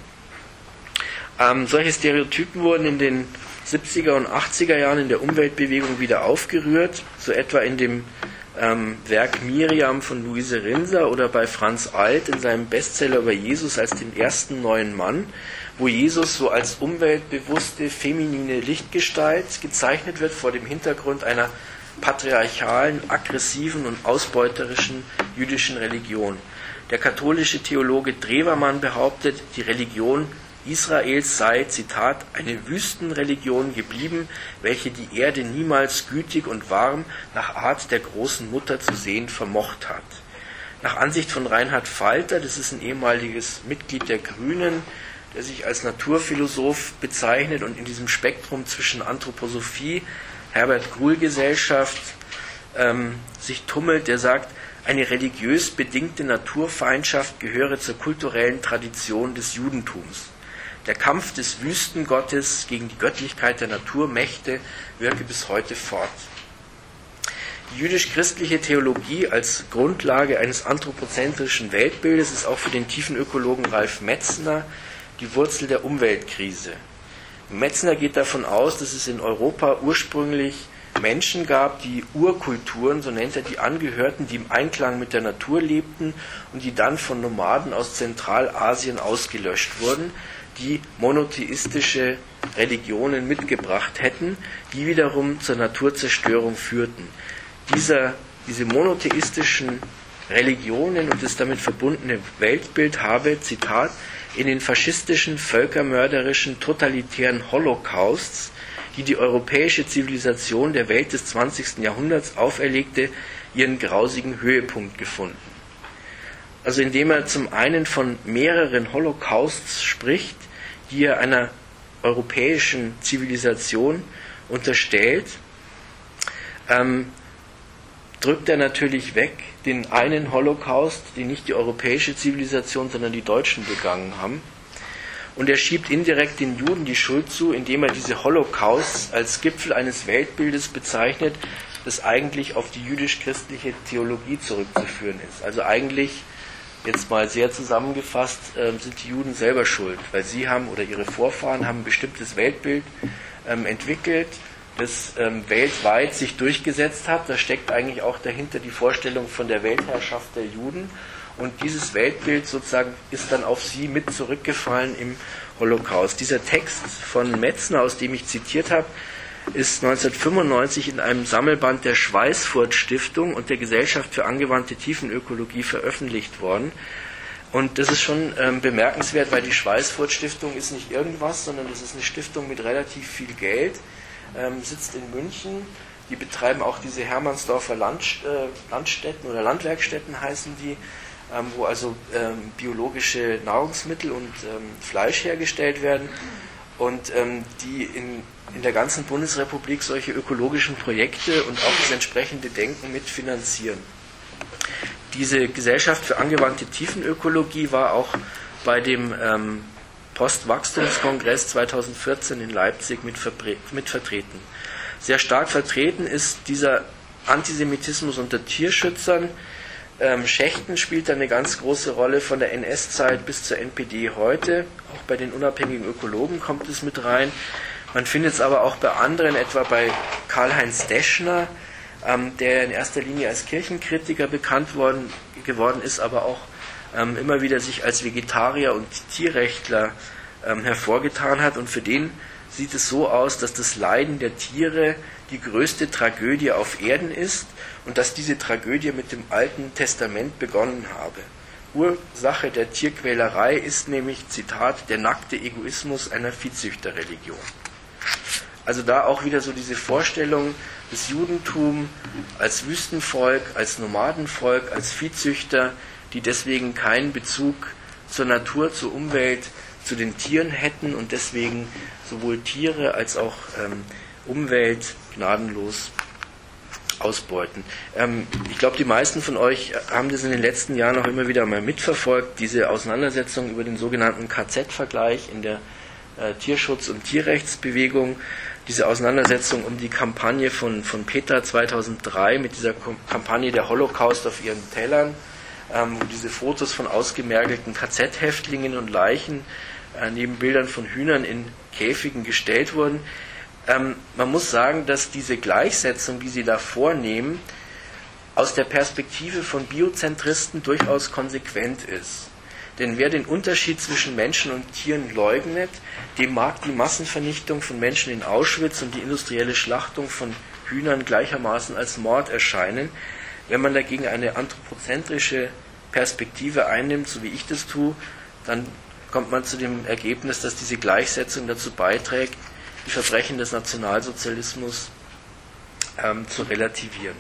Ähm, solche Stereotypen wurden in den siebziger und achtziger Jahren in der Umweltbewegung wieder aufgerührt, so etwa in dem ähm, Werk Miriam von Luise Rinser oder bei Franz Alt in seinem Bestseller über Jesus als den ersten neuen Mann, wo Jesus so als umweltbewusste, feminine Lichtgestalt gezeichnet wird vor dem Hintergrund einer patriarchalen, aggressiven und ausbeuterischen jüdischen Religion. Der katholische Theologe Drewermann behauptet, die Religion Israels sei, Zitat, eine Wüstenreligion geblieben, welche die Erde niemals gütig und warm nach Art der großen Mutter zu sehen vermocht hat. Nach Ansicht von Reinhard Falter, das ist ein ehemaliges Mitglied der Grünen, der sich als Naturphilosoph bezeichnet und in diesem Spektrum zwischen Anthroposophie, Herbert-Gruhl-Gesellschaft ähm, sich tummelt, der sagt, eine religiös bedingte Naturfeindschaft gehöre zur kulturellen Tradition des Judentums. Der Kampf des Wüstengottes gegen die Göttlichkeit der Naturmächte wirke bis heute fort. Die jüdisch-christliche Theologie als Grundlage eines anthropozentrischen Weltbildes ist auch für den Tiefenökologen Ralf Metzner die Wurzel der Umweltkrise. Metzner geht davon aus, dass es in Europa ursprünglich Menschen gab, die Urkulturen, so nennt er die, angehörten, die im Einklang mit der Natur lebten und die dann von Nomaden aus Zentralasien ausgelöscht wurden, die monotheistische Religionen mitgebracht hätten, die wiederum zur Naturzerstörung führten. Dieser, diese monotheistischen Religionen und das damit verbundene Weltbild habe, Zitat, in den faschistischen, völkermörderischen, totalitären Holocausts, die die europäische Zivilisation der Welt des zwanzigsten Jahrhunderts auferlegte, ihren grausigen Höhepunkt gefunden. Also indem er zum einen von mehreren Holocausts spricht, die er einer europäischen Zivilisation unterstellt, ähm, drückt er natürlich weg den einen Holocaust, den nicht die europäische Zivilisation, sondern die Deutschen begangen haben. und er schiebt indirekt den Juden die Schuld zu, indem er diese Holocausts als Gipfel eines Weltbildes bezeichnet, das eigentlich auf die jüdisch-christliche Theologie zurückzuführen ist. Also eigentlich, jetzt mal sehr zusammengefasst, äh, sind die Juden selber schuld, weil sie haben oder ihre Vorfahren haben ein bestimmtes Weltbild ähm, entwickelt, das ähm, weltweit sich durchgesetzt hat. Da steckt eigentlich auch dahinter die Vorstellung von der Weltherrschaft der Juden. Und dieses Weltbild sozusagen ist dann auf sie mit zurückgefallen im Holocaust. Dieser Text von Metzner, aus dem ich zitiert habe, ist neunzehnhundertfünfundneunzig in einem Sammelband der Schweißfurt-Stiftung und der Gesellschaft für angewandte Tiefenökologie veröffentlicht worden. Und das ist schon ähm, bemerkenswert, weil die Schweißfurt-Stiftung ist nicht irgendwas, sondern das ist eine Stiftung mit relativ viel Geld, ähm, sitzt in München. Die betreiben auch diese Hermannsdorfer Land, äh, Landstätten oder Landwerkstätten heißen die, ähm, wo also ähm, biologische Nahrungsmittel und ähm, Fleisch hergestellt werden. Und ähm, die in, in der ganzen Bundesrepublik solche ökologischen Projekte und auch das entsprechende Denken mitfinanzieren. Diese Gesellschaft für angewandte Tiefenökologie war auch bei dem ähm, Postwachstumskongress zweitausendvierzehn in Leipzig mit, mit vertreten. Sehr stark vertreten ist dieser Antisemitismus unter Tierschützern. Ähm, Schächten spielt da eine ganz große Rolle von der N S-Zeit bis zur N P D heute. Auch bei den unabhängigen Ökologen kommt es mit rein. Man findet es aber auch bei anderen, etwa bei Karl-Heinz Deschner, ähm, der in erster Linie als Kirchenkritiker bekannt worden, geworden ist, aber auch ähm, immer wieder sich als Vegetarier und Tierrechtler ähm, hervorgetan hat. Und für den sieht es so aus, dass das Leiden der Tiere die größte Tragödie auf Erden ist und dass diese Tragödie mit dem Alten Testament begonnen habe. Ursache der Tierquälerei ist nämlich, Zitat, der nackte Egoismus einer Viehzüchterreligion. Also da auch wieder so diese Vorstellung des Judentum als Wüstenvolk, als Nomadenvolk, als Viehzüchter, die deswegen keinen Bezug zur Natur, zur Umwelt, zu den Tieren hätten und deswegen sowohl Tiere als auch ähm, Umwelt gnadenlos ausbeuten. Ähm, ich glaube, die meisten von euch haben das in den letzten Jahren auch immer wieder mal mitverfolgt, diese Auseinandersetzung über den sogenannten K Z-Vergleich in der äh, Tierschutz- und Tierrechtsbewegung, diese Auseinandersetzung um die Kampagne von, von PETA zweitausenddrei mit dieser Kampagne der Holocaust auf ihren Tellern, ähm, wo diese Fotos von ausgemergelten K Z-Häftlingen und Leichen äh, neben Bildern von Hühnern in Käfigen gestellt wurden. Ähm, man muss sagen, dass diese Gleichsetzung, die sie da vornehmen, aus der Perspektive von Biozentristen durchaus konsequent ist. Denn wer den Unterschied zwischen Menschen und Tieren leugnet, dem mag die Massenvernichtung von Menschen in Auschwitz und die industrielle Schlachtung von Hühnern gleichermaßen als Mord erscheinen. Wenn man dagegen eine anthropozentrische Perspektive einnimmt, so wie ich das tue, dann kommt man zu dem Ergebnis, dass diese Gleichsetzung dazu beiträgt, die Verbrechen des Nationalsozialismus ähm, zu relativieren.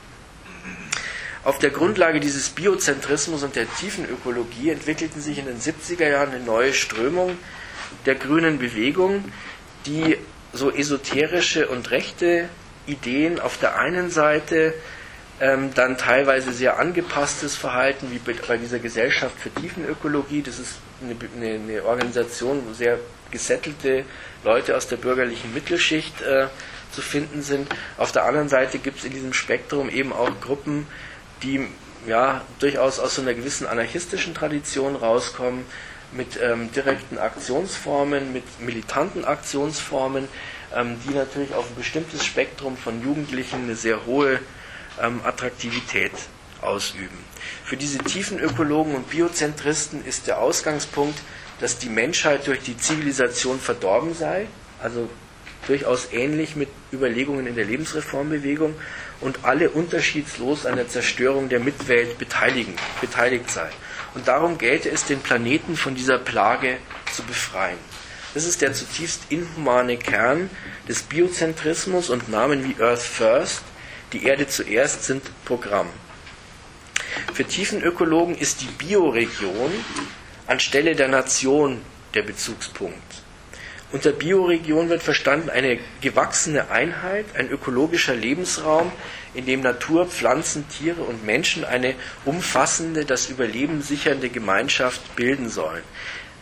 Auf der Grundlage dieses Biozentrismus und der Tiefenökologie entwickelten sich in den siebziger Jahren eine neue Strömung der grünen Bewegung, die so esoterische und rechte Ideen auf der einen Seite, ähm, dann teilweise sehr angepasstes Verhalten, wie bei dieser Gesellschaft für Tiefenökologie, das ist eine, eine, eine Organisation, wo sehr gesettelte Leute aus der bürgerlichen Mittelschicht äh, zu finden sind. Auf der anderen Seite gibt es in diesem Spektrum eben auch Gruppen, die ja durchaus aus so einer gewissen anarchistischen Tradition rauskommen, mit ähm, direkten Aktionsformen, mit militanten Aktionsformen, ähm, die natürlich auf ein bestimmtes Spektrum von Jugendlichen eine sehr hohe ähm, Attraktivität ausüben. Für diese Tiefenökologen und Biozentristen ist der Ausgangspunkt, dass die Menschheit durch die Zivilisation verdorben sei, also durchaus ähnlich mit Überlegungen in der Lebensreformbewegung, und alle unterschiedslos an der Zerstörung der Mitwelt beteiligen, beteiligt sei. Und darum gelte es, den Planeten von dieser Plage zu befreien. Das ist der zutiefst inhumane Kern des Biozentrismus, und Namen wie Earth First, die Erde zuerst, sind Programm. Für Tiefenökologen ist die Bioregion anstelle der Nation der Bezugspunkt. Unter Bioregion wird verstanden eine gewachsene Einheit, ein ökologischer Lebensraum, in dem Natur, Pflanzen, Tiere und Menschen eine umfassende, das Überleben sichernde Gemeinschaft bilden sollen.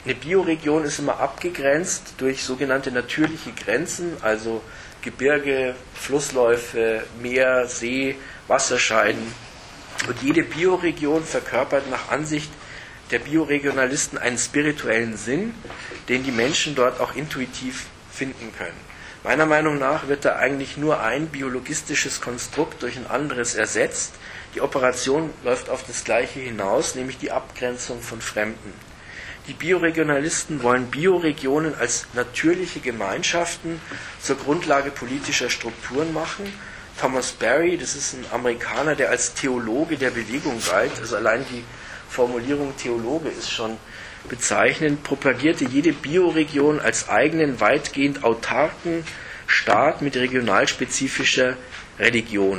eine Bioregion ist immer abgegrenzt durch sogenannte natürliche Grenzen, also Gebirge, Flussläufe, Meer, See, Wasserscheiden. Und jede Bioregion verkörpert nach Ansicht der Bioregionalisten einen spirituellen Sinn, den die Menschen dort auch intuitiv finden können. Meiner Meinung nach wird da eigentlich nur ein biologistisches Konstrukt durch ein anderes ersetzt. Die Operation läuft auf das Gleiche hinaus, nämlich die Abgrenzung von Fremden. Die Bioregionalisten wollen Bioregionen als natürliche Gemeinschaften zur Grundlage politischer Strukturen machen. Thomas Berry, das ist ein Amerikaner, der als Theologe der Bewegung galt, also allein die Formulierung Theologe ist schon bezeichnend, propagierte jede Bioregion als eigenen, weitgehend autarken Staat mit regionalspezifischer Religion.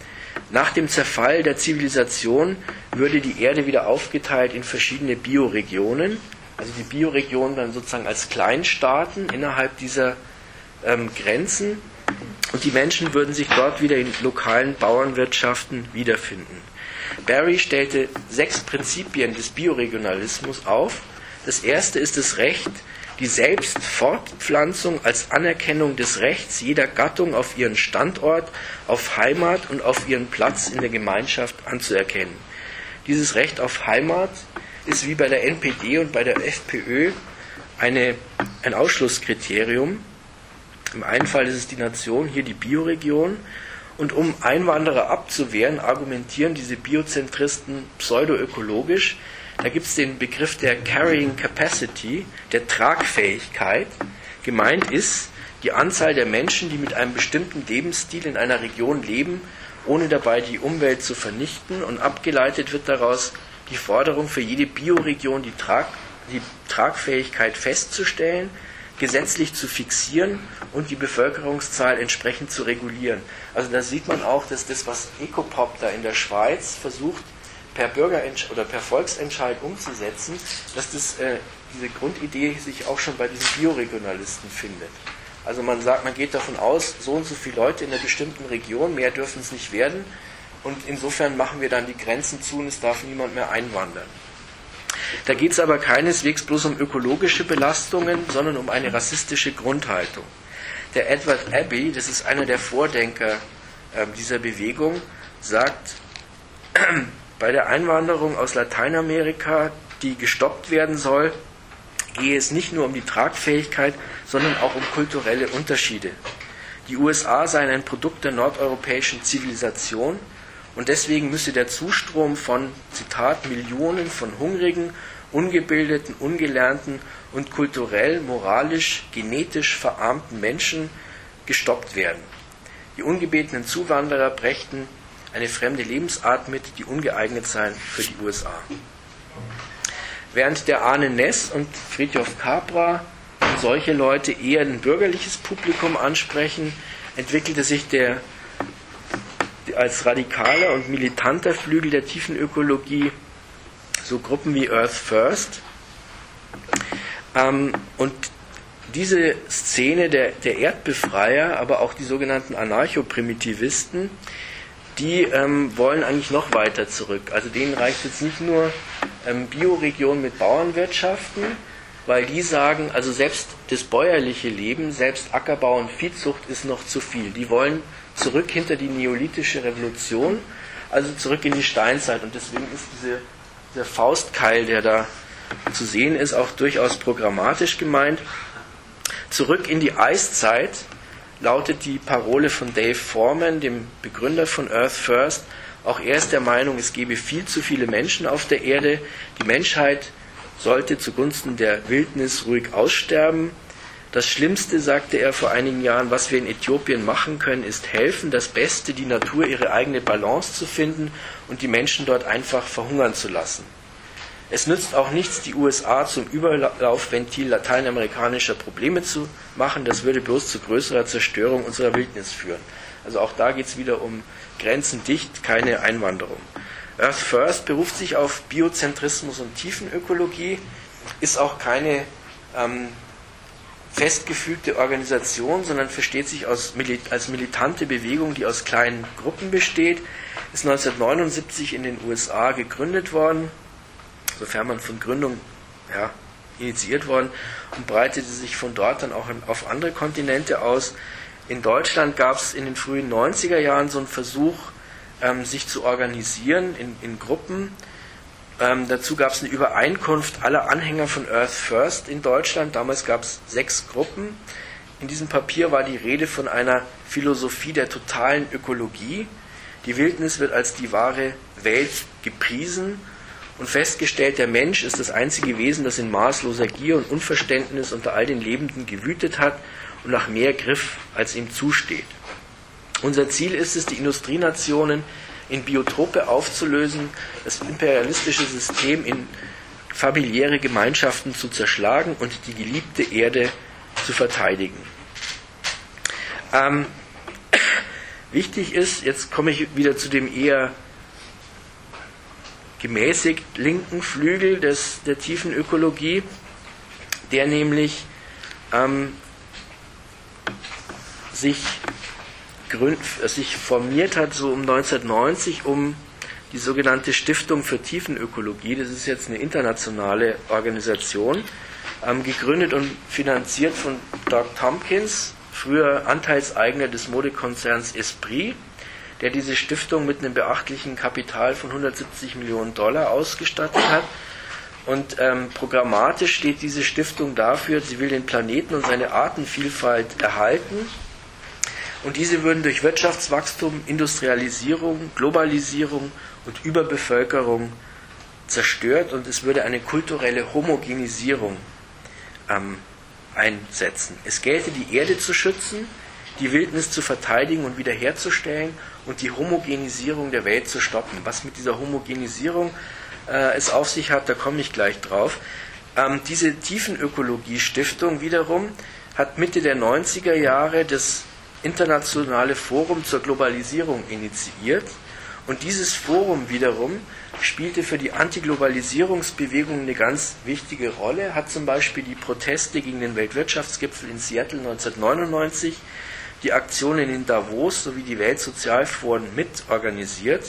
Nach dem Zerfall der Zivilisation würde die Erde wieder aufgeteilt in verschiedene Bioregionen, also die Bioregionen dann sozusagen als Kleinstaaten innerhalb dieser ähm, Grenzen, und die Menschen würden sich dort wieder in lokalen Bauernwirtschaften wiederfinden. Berry stellte sechs Prinzipien des Bioregionalismus auf. Das erste ist das Recht, die Selbstfortpflanzung als Anerkennung des Rechts jeder Gattung auf ihren Standort, auf Heimat und auf ihren Platz in der Gemeinschaft anzuerkennen. Dieses Recht auf Heimat ist wie bei der N P D und bei der FPÖ eine, ein Ausschlusskriterium. Im einen Fall ist es die Nation, hier die Bioregion. Und um Einwanderer abzuwehren, argumentieren diese Biozentristen pseudoökologisch. Da gibt es den Begriff der Carrying Capacity, der Tragfähigkeit. Gemeint ist die Anzahl der Menschen, die mit einem bestimmten Lebensstil in einer Region leben, ohne dabei die Umwelt zu vernichten. Und abgeleitet wird daraus die Forderung für jede Bioregion, die, Trag, die Tragfähigkeit festzustellen, gesetzlich zu fixieren und die Bevölkerungszahl entsprechend zu regulieren. Also da sieht man auch, dass das, was Ecopop da in der Schweiz versucht, per Bürgerentscheid oder per Volksentscheid umzusetzen, dass das, äh, diese Grundidee sich auch schon bei diesen Bioregionalisten findet. Also man sagt, man geht davon aus, so und so viele Leute in einer bestimmten Region, mehr dürfen es nicht werden, und insofern machen wir dann die Grenzen zu und es darf niemand mehr einwandern. Da geht es aber keineswegs bloß um ökologische Belastungen, sondern um eine rassistische Grundhaltung. Der Edward Abbey, das ist einer der Vordenker äh, dieser Bewegung, sagt, bei der Einwanderung aus Lateinamerika, die gestoppt werden soll, gehe es nicht nur um die Tragfähigkeit, sondern auch um kulturelle Unterschiede. Die U S A seien ein Produkt der nordeuropäischen Zivilisation und deswegen müsse der Zustrom von, Zitat, Millionen von hungrigen, ungebildeten, ungelernten und kulturell, moralisch, genetisch verarmten Menschen gestoppt werden. Die ungebetenen Zuwanderer brächten eine fremde Lebensart mit, die ungeeignet sei für die U S A. Während der Arne Ness und Fritjof Capra und solche Leute eher ein bürgerliches Publikum ansprechen, entwickelte sich der als radikaler und militanter Flügel der Tiefenökologie so Gruppen wie Earth First. Ähm, und diese Szene der, der Erdbefreier, aber auch die sogenannten Anarchoprimitivisten, die ähm, wollen eigentlich noch weiter zurück. Also denen reicht jetzt nicht nur ähm, Bioregion mit Bauernwirtschaften, weil die sagen, also selbst das bäuerliche Leben, selbst Ackerbau und Viehzucht ist noch zu viel. Die wollen zurück hinter die neolithische Revolution, also zurück in die Steinzeit. Und deswegen ist diese, dieser Faustkeil, der da zu sehen ist, auch durchaus programmatisch gemeint. Zurück in die Eiszeit lautet die Parole von Dave Foreman, dem Begründer von Earth First. Auch er ist der Meinung, es gebe viel zu viele Menschen auf der Erde. Die Menschheit sollte zugunsten der Wildnis ruhig aussterben. Das Schlimmste, sagte er vor einigen Jahren, was wir in Äthiopien machen können, ist helfen, das Beste, die Natur ihre eigene Balance zu finden und die Menschen dort einfach verhungern zu lassen. Es nützt auch nichts, die U S A zum Überlaufventil lateinamerikanischer Probleme zu machen, das würde bloß zu größerer Zerstörung unserer Wildnis führen. Also auch da geht es wieder um Grenzen dicht, keine Einwanderung. Earth First beruft sich auf Biozentrismus und Tiefenökologie, ist auch keine ähm, festgefügte Organisation, sondern versteht sich aus, als militante Bewegung, die aus kleinen Gruppen besteht, ist neunzehnhundertneunundsiebzig in den U S A gegründet worden, sofern man von Gründung ja, initiiert worden und breitete sich von dort dann auch auf andere Kontinente aus. In Deutschland gab es in den frühen neunziger Jahren so einen Versuch, ähm, sich zu organisieren in, in Gruppen. Ähm, dazu gab es eine Übereinkunft aller Anhänger von Earth First in Deutschland. Damals gab es sechs Gruppen. In diesem Papier war die Rede von einer Philosophie der totalen Ökologie. Die Wildnis wird als die wahre Welt gepriesen und festgestellt, der Mensch ist das einzige Wesen, das in maßloser Gier und Unverständnis unter all den Lebenden gewütet hat und nach mehr griff, als ihm zusteht. Unser Ziel ist es, die Industrienationen in Biotope aufzulösen, das imperialistische System in familiäre Gemeinschaften zu zerschlagen und die geliebte Erde zu verteidigen. Ähm, wichtig ist, jetzt komme ich wieder zu dem eher gemäßigt linken Flügel des, der tiefen Ökologie, der nämlich ähm, sich, gründ, sich formiert hat, so um neunzehnhundertneunzig, um die sogenannte Stiftung für Tiefenökologie. Das ist jetzt eine internationale Organisation, ähm, gegründet und finanziert von Doug Tompkins, früher Anteilseigner des Modekonzerns Esprit, der diese Stiftung mit einem beachtlichen Kapital von hundertsiebzig Millionen Dollar ausgestattet hat. Und ähm, programmatisch steht diese Stiftung dafür, sie will den Planeten und seine Artenvielfalt erhalten. Und diese würden durch Wirtschaftswachstum, Industrialisierung, Globalisierung und Überbevölkerung zerstört und es würde eine kulturelle Homogenisierung ähm, einsetzen. Es gelte, die Erde zu schützen, die Wildnis zu verteidigen und wiederherzustellen und die Homogenisierung der Welt zu stoppen. Was mit dieser Homogenisierung äh, es auf sich hat, da komme ich gleich drauf. Ähm, diese Tiefenökologie-Stiftung wiederum hat Mitte der neunziger Jahre das Internationale Forum zur Globalisierung initiiert und dieses Forum wiederum spielte für die Antiglobalisierungsbewegung eine ganz wichtige Rolle, hat zum Beispiel die Proteste gegen den Weltwirtschaftsgipfel in Seattle neunzehnhundertneunundneunzig, die Aktionen in Davos sowie die Weltsozialforen mitorganisiert.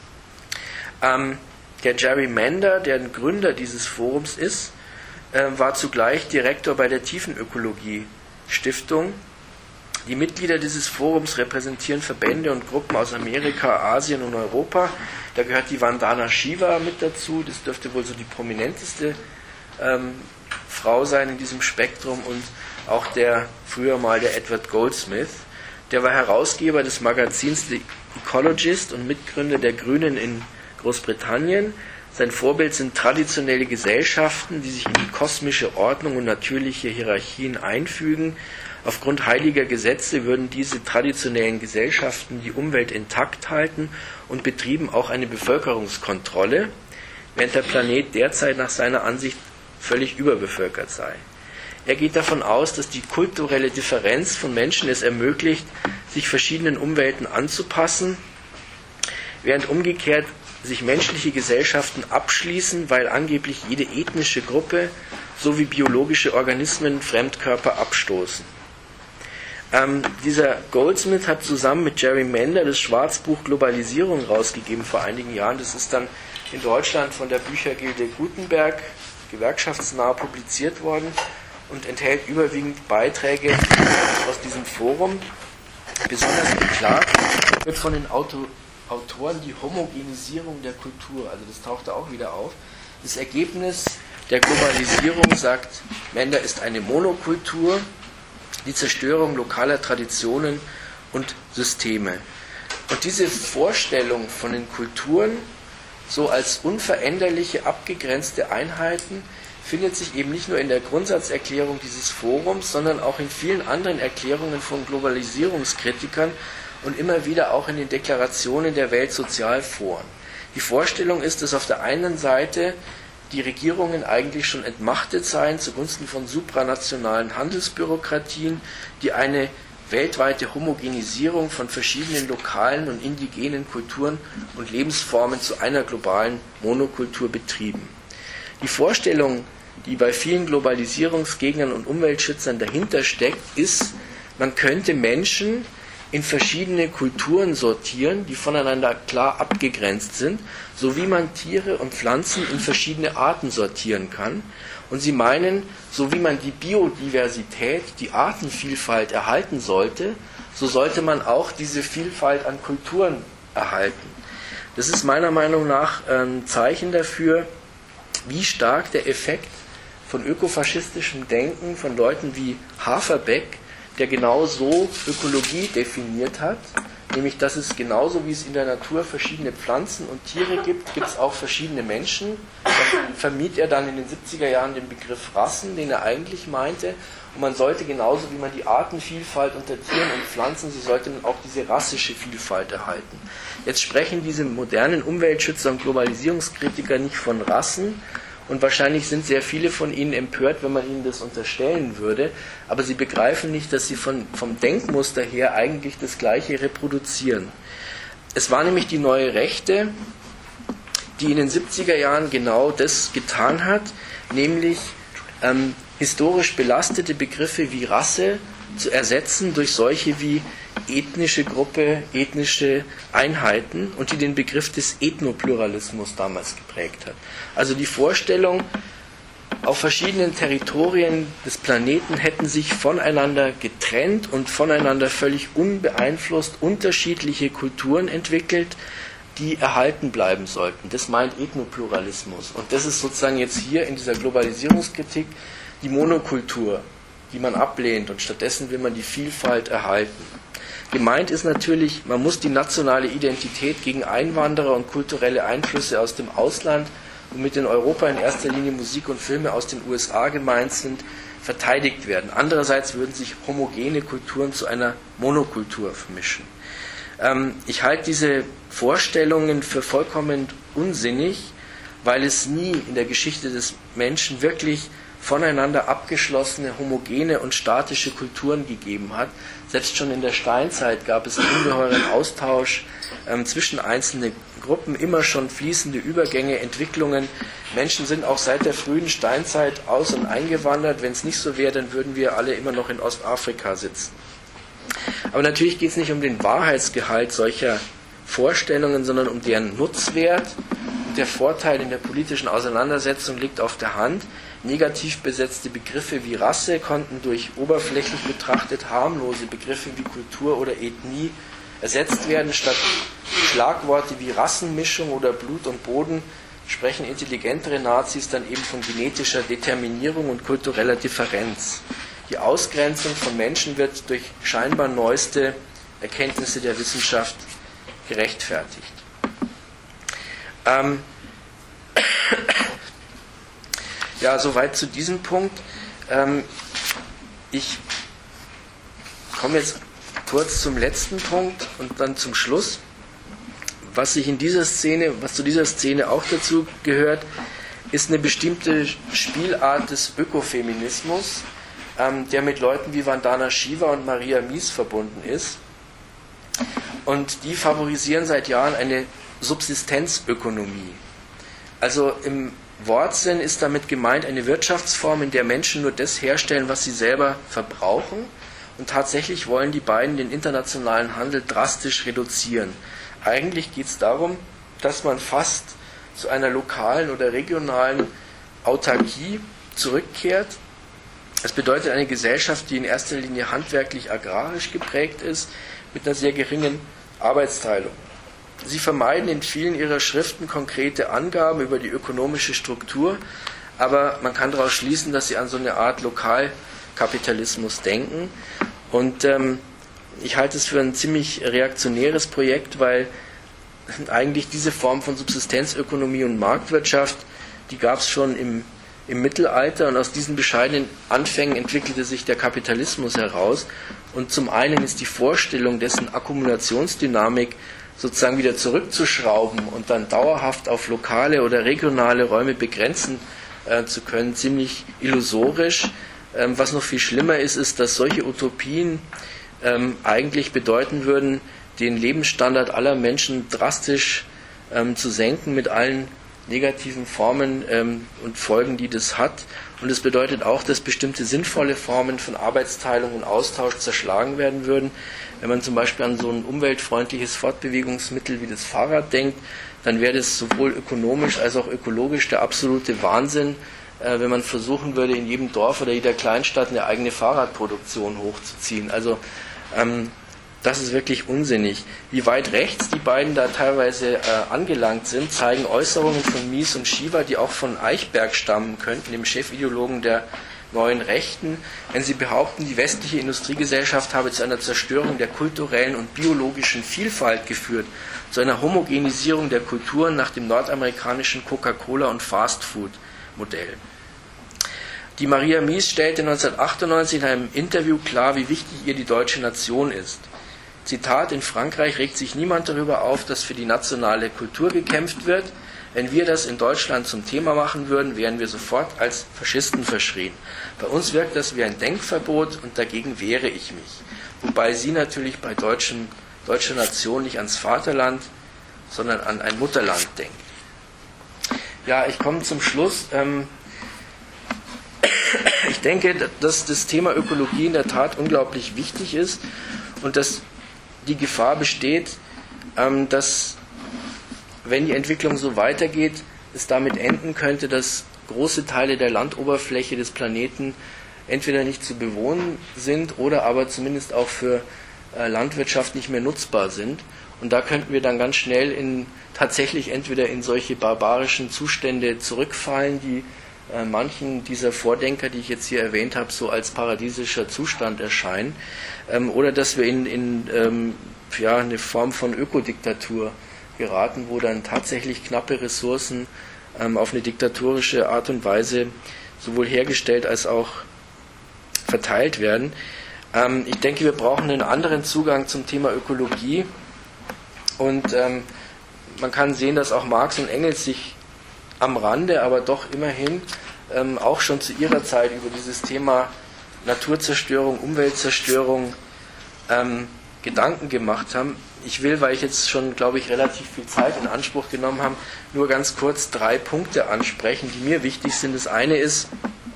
Ähm, der Jerry Mander, der ein Gründer dieses Forums ist, äh, war zugleich Direktor bei der Tiefenökologie-Stiftung. Die Mitglieder dieses Forums repräsentieren Verbände und Gruppen aus Amerika, Asien und Europa. Da gehört die Vandana Shiva mit dazu. Das dürfte wohl so die prominenteste ähm, Frau sein in diesem Spektrum. Und auch der früher mal der Edward Goldsmith. Der war Herausgeber des Magazins The Ecologist und Mitgründer der Grünen in Großbritannien. Sein Vorbild sind traditionelle Gesellschaften, die sich in die kosmische Ordnung und natürliche Hierarchien einfügen. Aufgrund heiliger Gesetze würden diese traditionellen Gesellschaften die Umwelt intakt halten und betrieben auch eine Bevölkerungskontrolle, während der Planet derzeit nach seiner Ansicht völlig überbevölkert sei. Er geht davon aus, dass die kulturelle Differenz von Menschen es ermöglicht, sich verschiedenen Umwelten anzupassen, während umgekehrt sich menschliche Gesellschaften abschließen, weil angeblich jede ethnische Gruppe sowie biologische Organismen Fremdkörper abstoßen. Ähm, dieser Goldsmith hat zusammen mit Jerry Mander das Schwarzbuch Globalisierung rausgegeben vor einigen Jahren. Das ist dann in Deutschland von der Büchergilde Gutenberg gewerkschaftsnah publiziert worden und enthält überwiegend Beiträge aus diesem Forum. Besonders beklagt wird von den Auto- Autoren die Homogenisierung der Kultur. Also das taucht da auch wieder auf. Das Ergebnis der Globalisierung, sagt Mander, ist eine Monokultur, die Zerstörung lokaler Traditionen und Systeme. Und diese Vorstellung von den Kulturen so als unveränderliche, abgegrenzte Einheiten findet sich eben nicht nur in der Grundsatzerklärung dieses Forums, sondern auch in vielen anderen Erklärungen von Globalisierungskritikern und immer wieder auch in den Deklarationen der Weltsozialforen. Die Vorstellung ist, dass auf der einen Seite die Regierungen eigentlich schon entmachtet seien zugunsten von supranationalen Handelsbürokratien, die eine weltweite Homogenisierung von verschiedenen lokalen und indigenen Kulturen und Lebensformen zu einer globalen Monokultur betrieben. Die Vorstellung, die bei vielen Globalisierungsgegnern und Umweltschützern dahinter steckt, ist, man könnte Menschen in verschiedene Kulturen sortieren, die voneinander klar abgegrenzt sind, so wie man Tiere und Pflanzen in verschiedene Arten sortieren kann. Und sie meinen, so wie man die Biodiversität, die Artenvielfalt erhalten sollte, so sollte man auch diese Vielfalt an Kulturen erhalten. Das ist meiner Meinung nach ein Zeichen dafür, wie stark der Effekt von ökofaschistischem Denken von Leuten wie Haferbeck, der genau so Ökologie definiert hat, nämlich dass es genauso wie es in der Natur verschiedene Pflanzen und Tiere gibt, gibt es auch verschiedene Menschen. Da vermied er dann in den siebziger Jahren den Begriff Rassen, den er eigentlich meinte. Und man sollte genauso wie man die Artenvielfalt unter Tieren und Pflanzen, so sollte man auch diese rassische Vielfalt erhalten. Jetzt sprechen diese modernen Umweltschützer und Globalisierungskritiker nicht von Rassen, und wahrscheinlich sind sehr viele von ihnen empört, wenn man ihnen das unterstellen würde, aber sie begreifen nicht, dass sie von, vom Denkmuster her eigentlich das Gleiche reproduzieren. Es war nämlich die neue Rechte, die in den siebziger Jahren genau das getan hat, nämlich ähm, historisch belastete Begriffe wie Rasse zu ersetzen durch solche wie ethnische Gruppe, ethnische Einheiten, und die den Begriff des Ethnopluralismus damals geprägt hat. Also die Vorstellung, auf verschiedenen Territorien des Planeten hätten sich voneinander getrennt und voneinander völlig unbeeinflusst unterschiedliche Kulturen entwickelt, die erhalten bleiben sollten. Das meint Ethnopluralismus. Und das ist sozusagen jetzt hier in dieser Globalisierungskritik die Monokultur, die man ablehnt, und stattdessen will man die Vielfalt erhalten. Gemeint ist natürlich, man muss die nationale Identität gegen Einwanderer und kulturelle Einflüsse aus dem Ausland, womit in Europa in erster Linie Musik und Filme aus den U S A gemeint sind, verteidigt werden. Andererseits würden sich homogene Kulturen zu einer Monokultur vermischen. Ähm, ich halte diese Vorstellungen für vollkommen unsinnig, weil es nie in der Geschichte des Menschen wirklich voneinander abgeschlossene, homogene und statische Kulturen gegeben hat. Selbst schon in der Steinzeit gab es einen ungeheuren Austausch ähm, zwischen einzelnen Gruppen, immer schon fließende Übergänge, Entwicklungen. Menschen sind auch seit der frühen Steinzeit aus- und eingewandert. Wenn es nicht so wäre, dann würden wir alle immer noch in Ostafrika sitzen. Aber natürlich geht es nicht um den Wahrheitsgehalt solcher Vorstellungen, sondern um deren Nutzwert. Und der Vorteil in der politischen Auseinandersetzung liegt auf der Hand. Negativ besetzte Begriffe wie Rasse konnten durch oberflächlich betrachtet harmlose Begriffe wie Kultur oder Ethnie ersetzt werden. Statt Schlagworte wie Rassenmischung oder Blut und Boden sprechen intelligentere Nazis dann eben von genetischer Determinierung und kultureller Differenz. Die Ausgrenzung von Menschen wird durch scheinbar neueste Erkenntnisse der Wissenschaft gerechtfertigt. Ähm, Ja, soweit zu diesem Punkt. Ähm, ich komme jetzt kurz zum letzten Punkt und dann zum Schluss. Was sich in dieser Szene, was zu dieser Szene auch dazu gehört, ist eine bestimmte Spielart des Ökofeminismus, ähm, der mit Leuten wie Vandana Shiva und Maria Mies verbunden ist. Und die favorisieren seit Jahren eine Subsistenzökonomie. Also im Wortsinn ist damit gemeint eine Wirtschaftsform, in der Menschen nur das herstellen, was sie selber verbrauchen. Und tatsächlich wollen die beiden den internationalen Handel drastisch reduzieren. Eigentlich geht es darum, dass man fast zu einer lokalen oder regionalen Autarkie zurückkehrt. Das bedeutet eine Gesellschaft, die in erster Linie handwerklich-agrarisch geprägt ist, mit einer sehr geringen Arbeitsteilung. Sie vermeiden in vielen ihrer Schriften konkrete Angaben über die ökonomische Struktur, aber man kann daraus schließen, dass sie an so eine Art Lokalkapitalismus denken. Und ähm, ich halte es für ein ziemlich reaktionäres Projekt, weil eigentlich diese Form von Subsistenzökonomie und Marktwirtschaft, die gab es schon im, im Mittelalter, und aus diesen bescheidenen Anfängen entwickelte sich der Kapitalismus heraus. Und zum einen ist die Vorstellung, dessen Akkumulationsdynamik sozusagen wieder zurückzuschrauben und dann dauerhaft auf lokale oder regionale Räume begrenzen äh, zu können, ziemlich illusorisch. Ähm, was noch viel schlimmer ist, ist, dass solche Utopien ähm, eigentlich bedeuten würden, den Lebensstandard aller Menschen drastisch ähm, zu senken mit allen negativen Formen ähm, und Folgen, die das hat. Und es bedeutet auch, dass bestimmte sinnvolle Formen von Arbeitsteilung und Austausch zerschlagen werden würden. Wenn man zum Beispiel an so ein umweltfreundliches Fortbewegungsmittel wie das Fahrrad denkt, dann wäre das sowohl ökonomisch als auch ökologisch der absolute Wahnsinn, äh, wenn man versuchen würde, in jedem Dorf oder jeder Kleinstadt eine eigene Fahrradproduktion hochzuziehen. Also ähm, das ist wirklich unsinnig. Wie weit rechts die beiden da teilweise äh, angelangt sind, zeigen Äußerungen von Mies und Shiva, die auch von Eichberg stammen könnten, dem Chefideologen der neuen Rechten, wenn sie behaupten, die westliche Industriegesellschaft habe zu einer Zerstörung der kulturellen und biologischen Vielfalt geführt, zu einer Homogenisierung der Kulturen nach dem nordamerikanischen Coca-Cola- und Fastfood-Modell. Die Maria Mies stellte neunzehnhundertachtundneunzig in einem Interview klar, wie wichtig ihr die deutsche Nation ist. Zitat: In Frankreich regt sich niemand darüber auf, dass für die nationale Kultur gekämpft wird. Wenn wir das in Deutschland zum Thema machen würden, wären wir sofort als Faschisten verschrien. Bei uns wirkt das wie ein Denkverbot und dagegen wehre ich mich. Wobei sie natürlich bei deutschen, deutscher Nation nicht ans Vaterland, sondern an ein Mutterland denkt. Ja, ich komme zum Schluss. Ich denke, dass das Thema Ökologie in der Tat unglaublich wichtig ist und dass die Gefahr besteht, dass, wenn die Entwicklung so weitergeht, es damit enden könnte, dass große Teile der Landoberfläche des Planeten entweder nicht zu bewohnen sind oder aber zumindest auch für Landwirtschaft nicht mehr nutzbar sind. Und da könnten wir dann ganz schnell in, tatsächlich entweder in solche barbarischen Zustände zurückfallen, die äh, manchen dieser Vordenker, die ich jetzt hier erwähnt habe, so als paradiesischer Zustand erscheinen, ähm, oder dass wir in, in ähm, ja, eine Form von Ökodiktatur geraten, wo dann tatsächlich knappe Ressourcen ähm, auf eine diktatorische Art und Weise sowohl hergestellt als auch verteilt werden. Ähm, ich denke, wir brauchen einen anderen Zugang zum Thema Ökologie. Und ähm, man kann sehen, dass auch Marx und Engels sich am Rande, aber doch immerhin ähm, auch schon zu ihrer Zeit über dieses Thema Naturzerstörung, Umweltzerstörung ähm, Gedanken gemacht haben. Ich will, weil ich jetzt schon, glaube ich, relativ viel Zeit in Anspruch genommen habe, nur ganz kurz drei Punkte ansprechen, die mir wichtig sind. Das eine ist,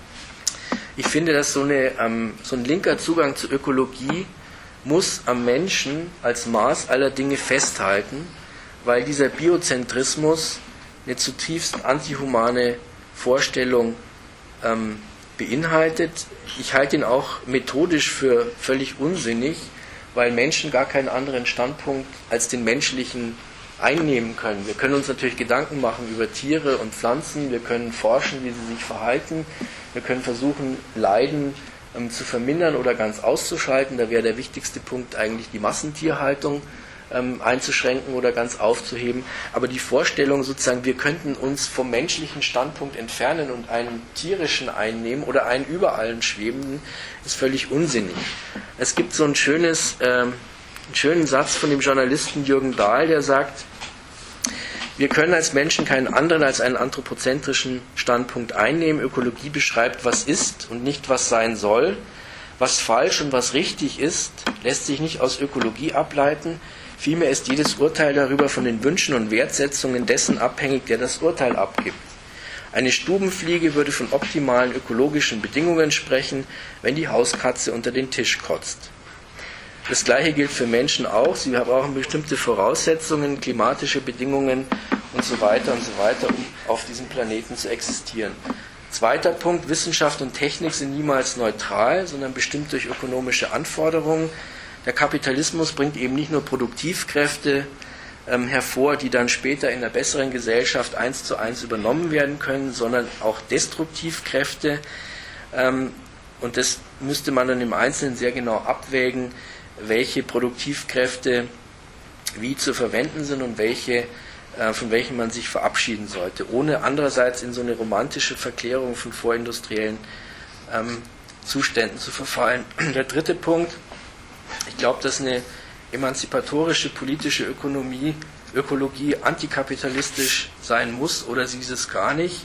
ich finde, dass so, eine, ähm, so ein linker Zugang zur Ökologie muss am Menschen als Maß aller Dinge festhalten, weil dieser Biozentrismus eine zutiefst antihumane Vorstellung ähm, beinhaltet. Ich halte ihn auch methodisch für völlig unsinnig, weil Menschen gar keinen anderen Standpunkt als den menschlichen einnehmen können. Wir können uns natürlich Gedanken machen über Tiere und Pflanzen, wir können forschen, wie sie sich verhalten, wir können versuchen, Leiden ähm, zu vermindern oder ganz auszuschalten. Da wäre der wichtigste Punkt eigentlich die Massentierhaltung ähm, einzuschränken oder ganz aufzuheben. Aber die Vorstellung sozusagen, wir könnten uns vom menschlichen Standpunkt entfernen und einen tierischen einnehmen oder einen über allen schwebenden, ist völlig unsinnig. Es gibt so ein schönes, ähm, einen schönen Satz von dem Journalisten Jürgen Dahl, der sagt, wir können als Menschen keinen anderen als einen anthropozentrischen Standpunkt einnehmen. Ökologie beschreibt, was ist und nicht, was sein soll. Was falsch und was richtig ist, lässt sich nicht aus Ökologie ableiten. Vielmehr ist jedes Urteil darüber von den Wünschen und Wertsetzungen dessen abhängig, der das Urteil abgibt. Eine Stubenfliege würde von optimalen ökologischen Bedingungen sprechen, wenn die Hauskatze unter den Tisch kotzt. Das Gleiche gilt für Menschen auch. Sie brauchen bestimmte Voraussetzungen, klimatische Bedingungen und so weiter und so weiter, um auf diesem Planeten zu existieren. Zweiter Punkt, Wissenschaft und Technik sind niemals neutral, sondern bestimmt durch ökonomische Anforderungen. Der Kapitalismus bringt eben nicht nur Produktivkräfte ähm, hervor, die dann später in einer besseren Gesellschaft eins zu eins übernommen werden können, sondern auch Destruktivkräfte. Ähm, und das müsste man dann im Einzelnen sehr genau abwägen, welche Produktivkräfte wie zu verwenden sind und welche, äh, von welchen man sich verabschieden sollte, ohne andererseits in so eine romantische Verklärung von vorindustriellen ähm, Zuständen zu verfallen. Der dritte Punkt, ich glaube, dass eine emanzipatorische politische Ökonomie, Ökologie antikapitalistisch sein muss oder sie ist es gar nicht.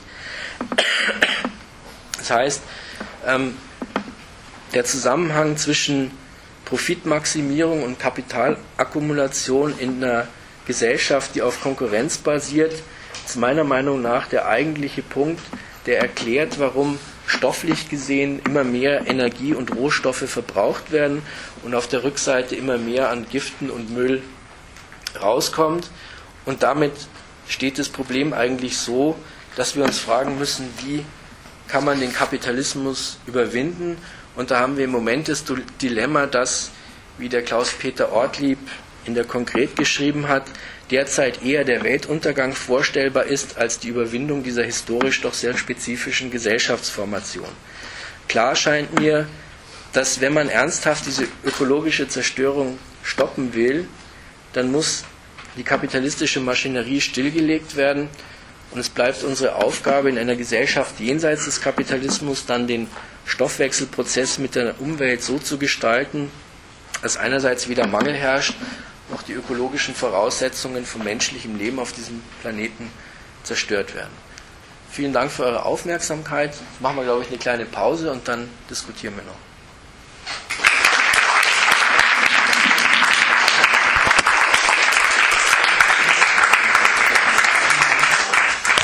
Das heißt, ähm, der Zusammenhang zwischen Profitmaximierung und Kapitalakkumulation in einer Gesellschaft, die auf Konkurrenz basiert, ist meiner Meinung nach der eigentliche Punkt, der erklärt, warum stofflich gesehen immer mehr Energie und Rohstoffe verbraucht werden und auf der Rückseite immer mehr an Giften und Müll rauskommt. Und damit steht das Problem eigentlich so, dass wir uns fragen müssen, wie kann man den Kapitalismus überwinden. Und da haben wir im Moment das Dilemma, dass, wie der Klaus-Peter Ortlieb in der Konkret geschrieben hat, derzeit eher der Weltuntergang vorstellbar ist als die Überwindung dieser historisch doch sehr spezifischen Gesellschaftsformation. Klar scheint mir, dass wenn man ernsthaft diese ökologische Zerstörung stoppen will, dann muss die kapitalistische Maschinerie stillgelegt werden und es bleibt unsere Aufgabe in einer Gesellschaft jenseits des Kapitalismus dann den Stoffwechselprozess mit der Umwelt so zu gestalten, dass einerseits wieder Mangel herrscht, auch die ökologischen Voraussetzungen von menschlichem Leben auf diesem Planeten zerstört werden. Vielen Dank für eure Aufmerksamkeit. Jetzt machen wir, glaube ich, eine kleine Pause und dann diskutieren wir noch.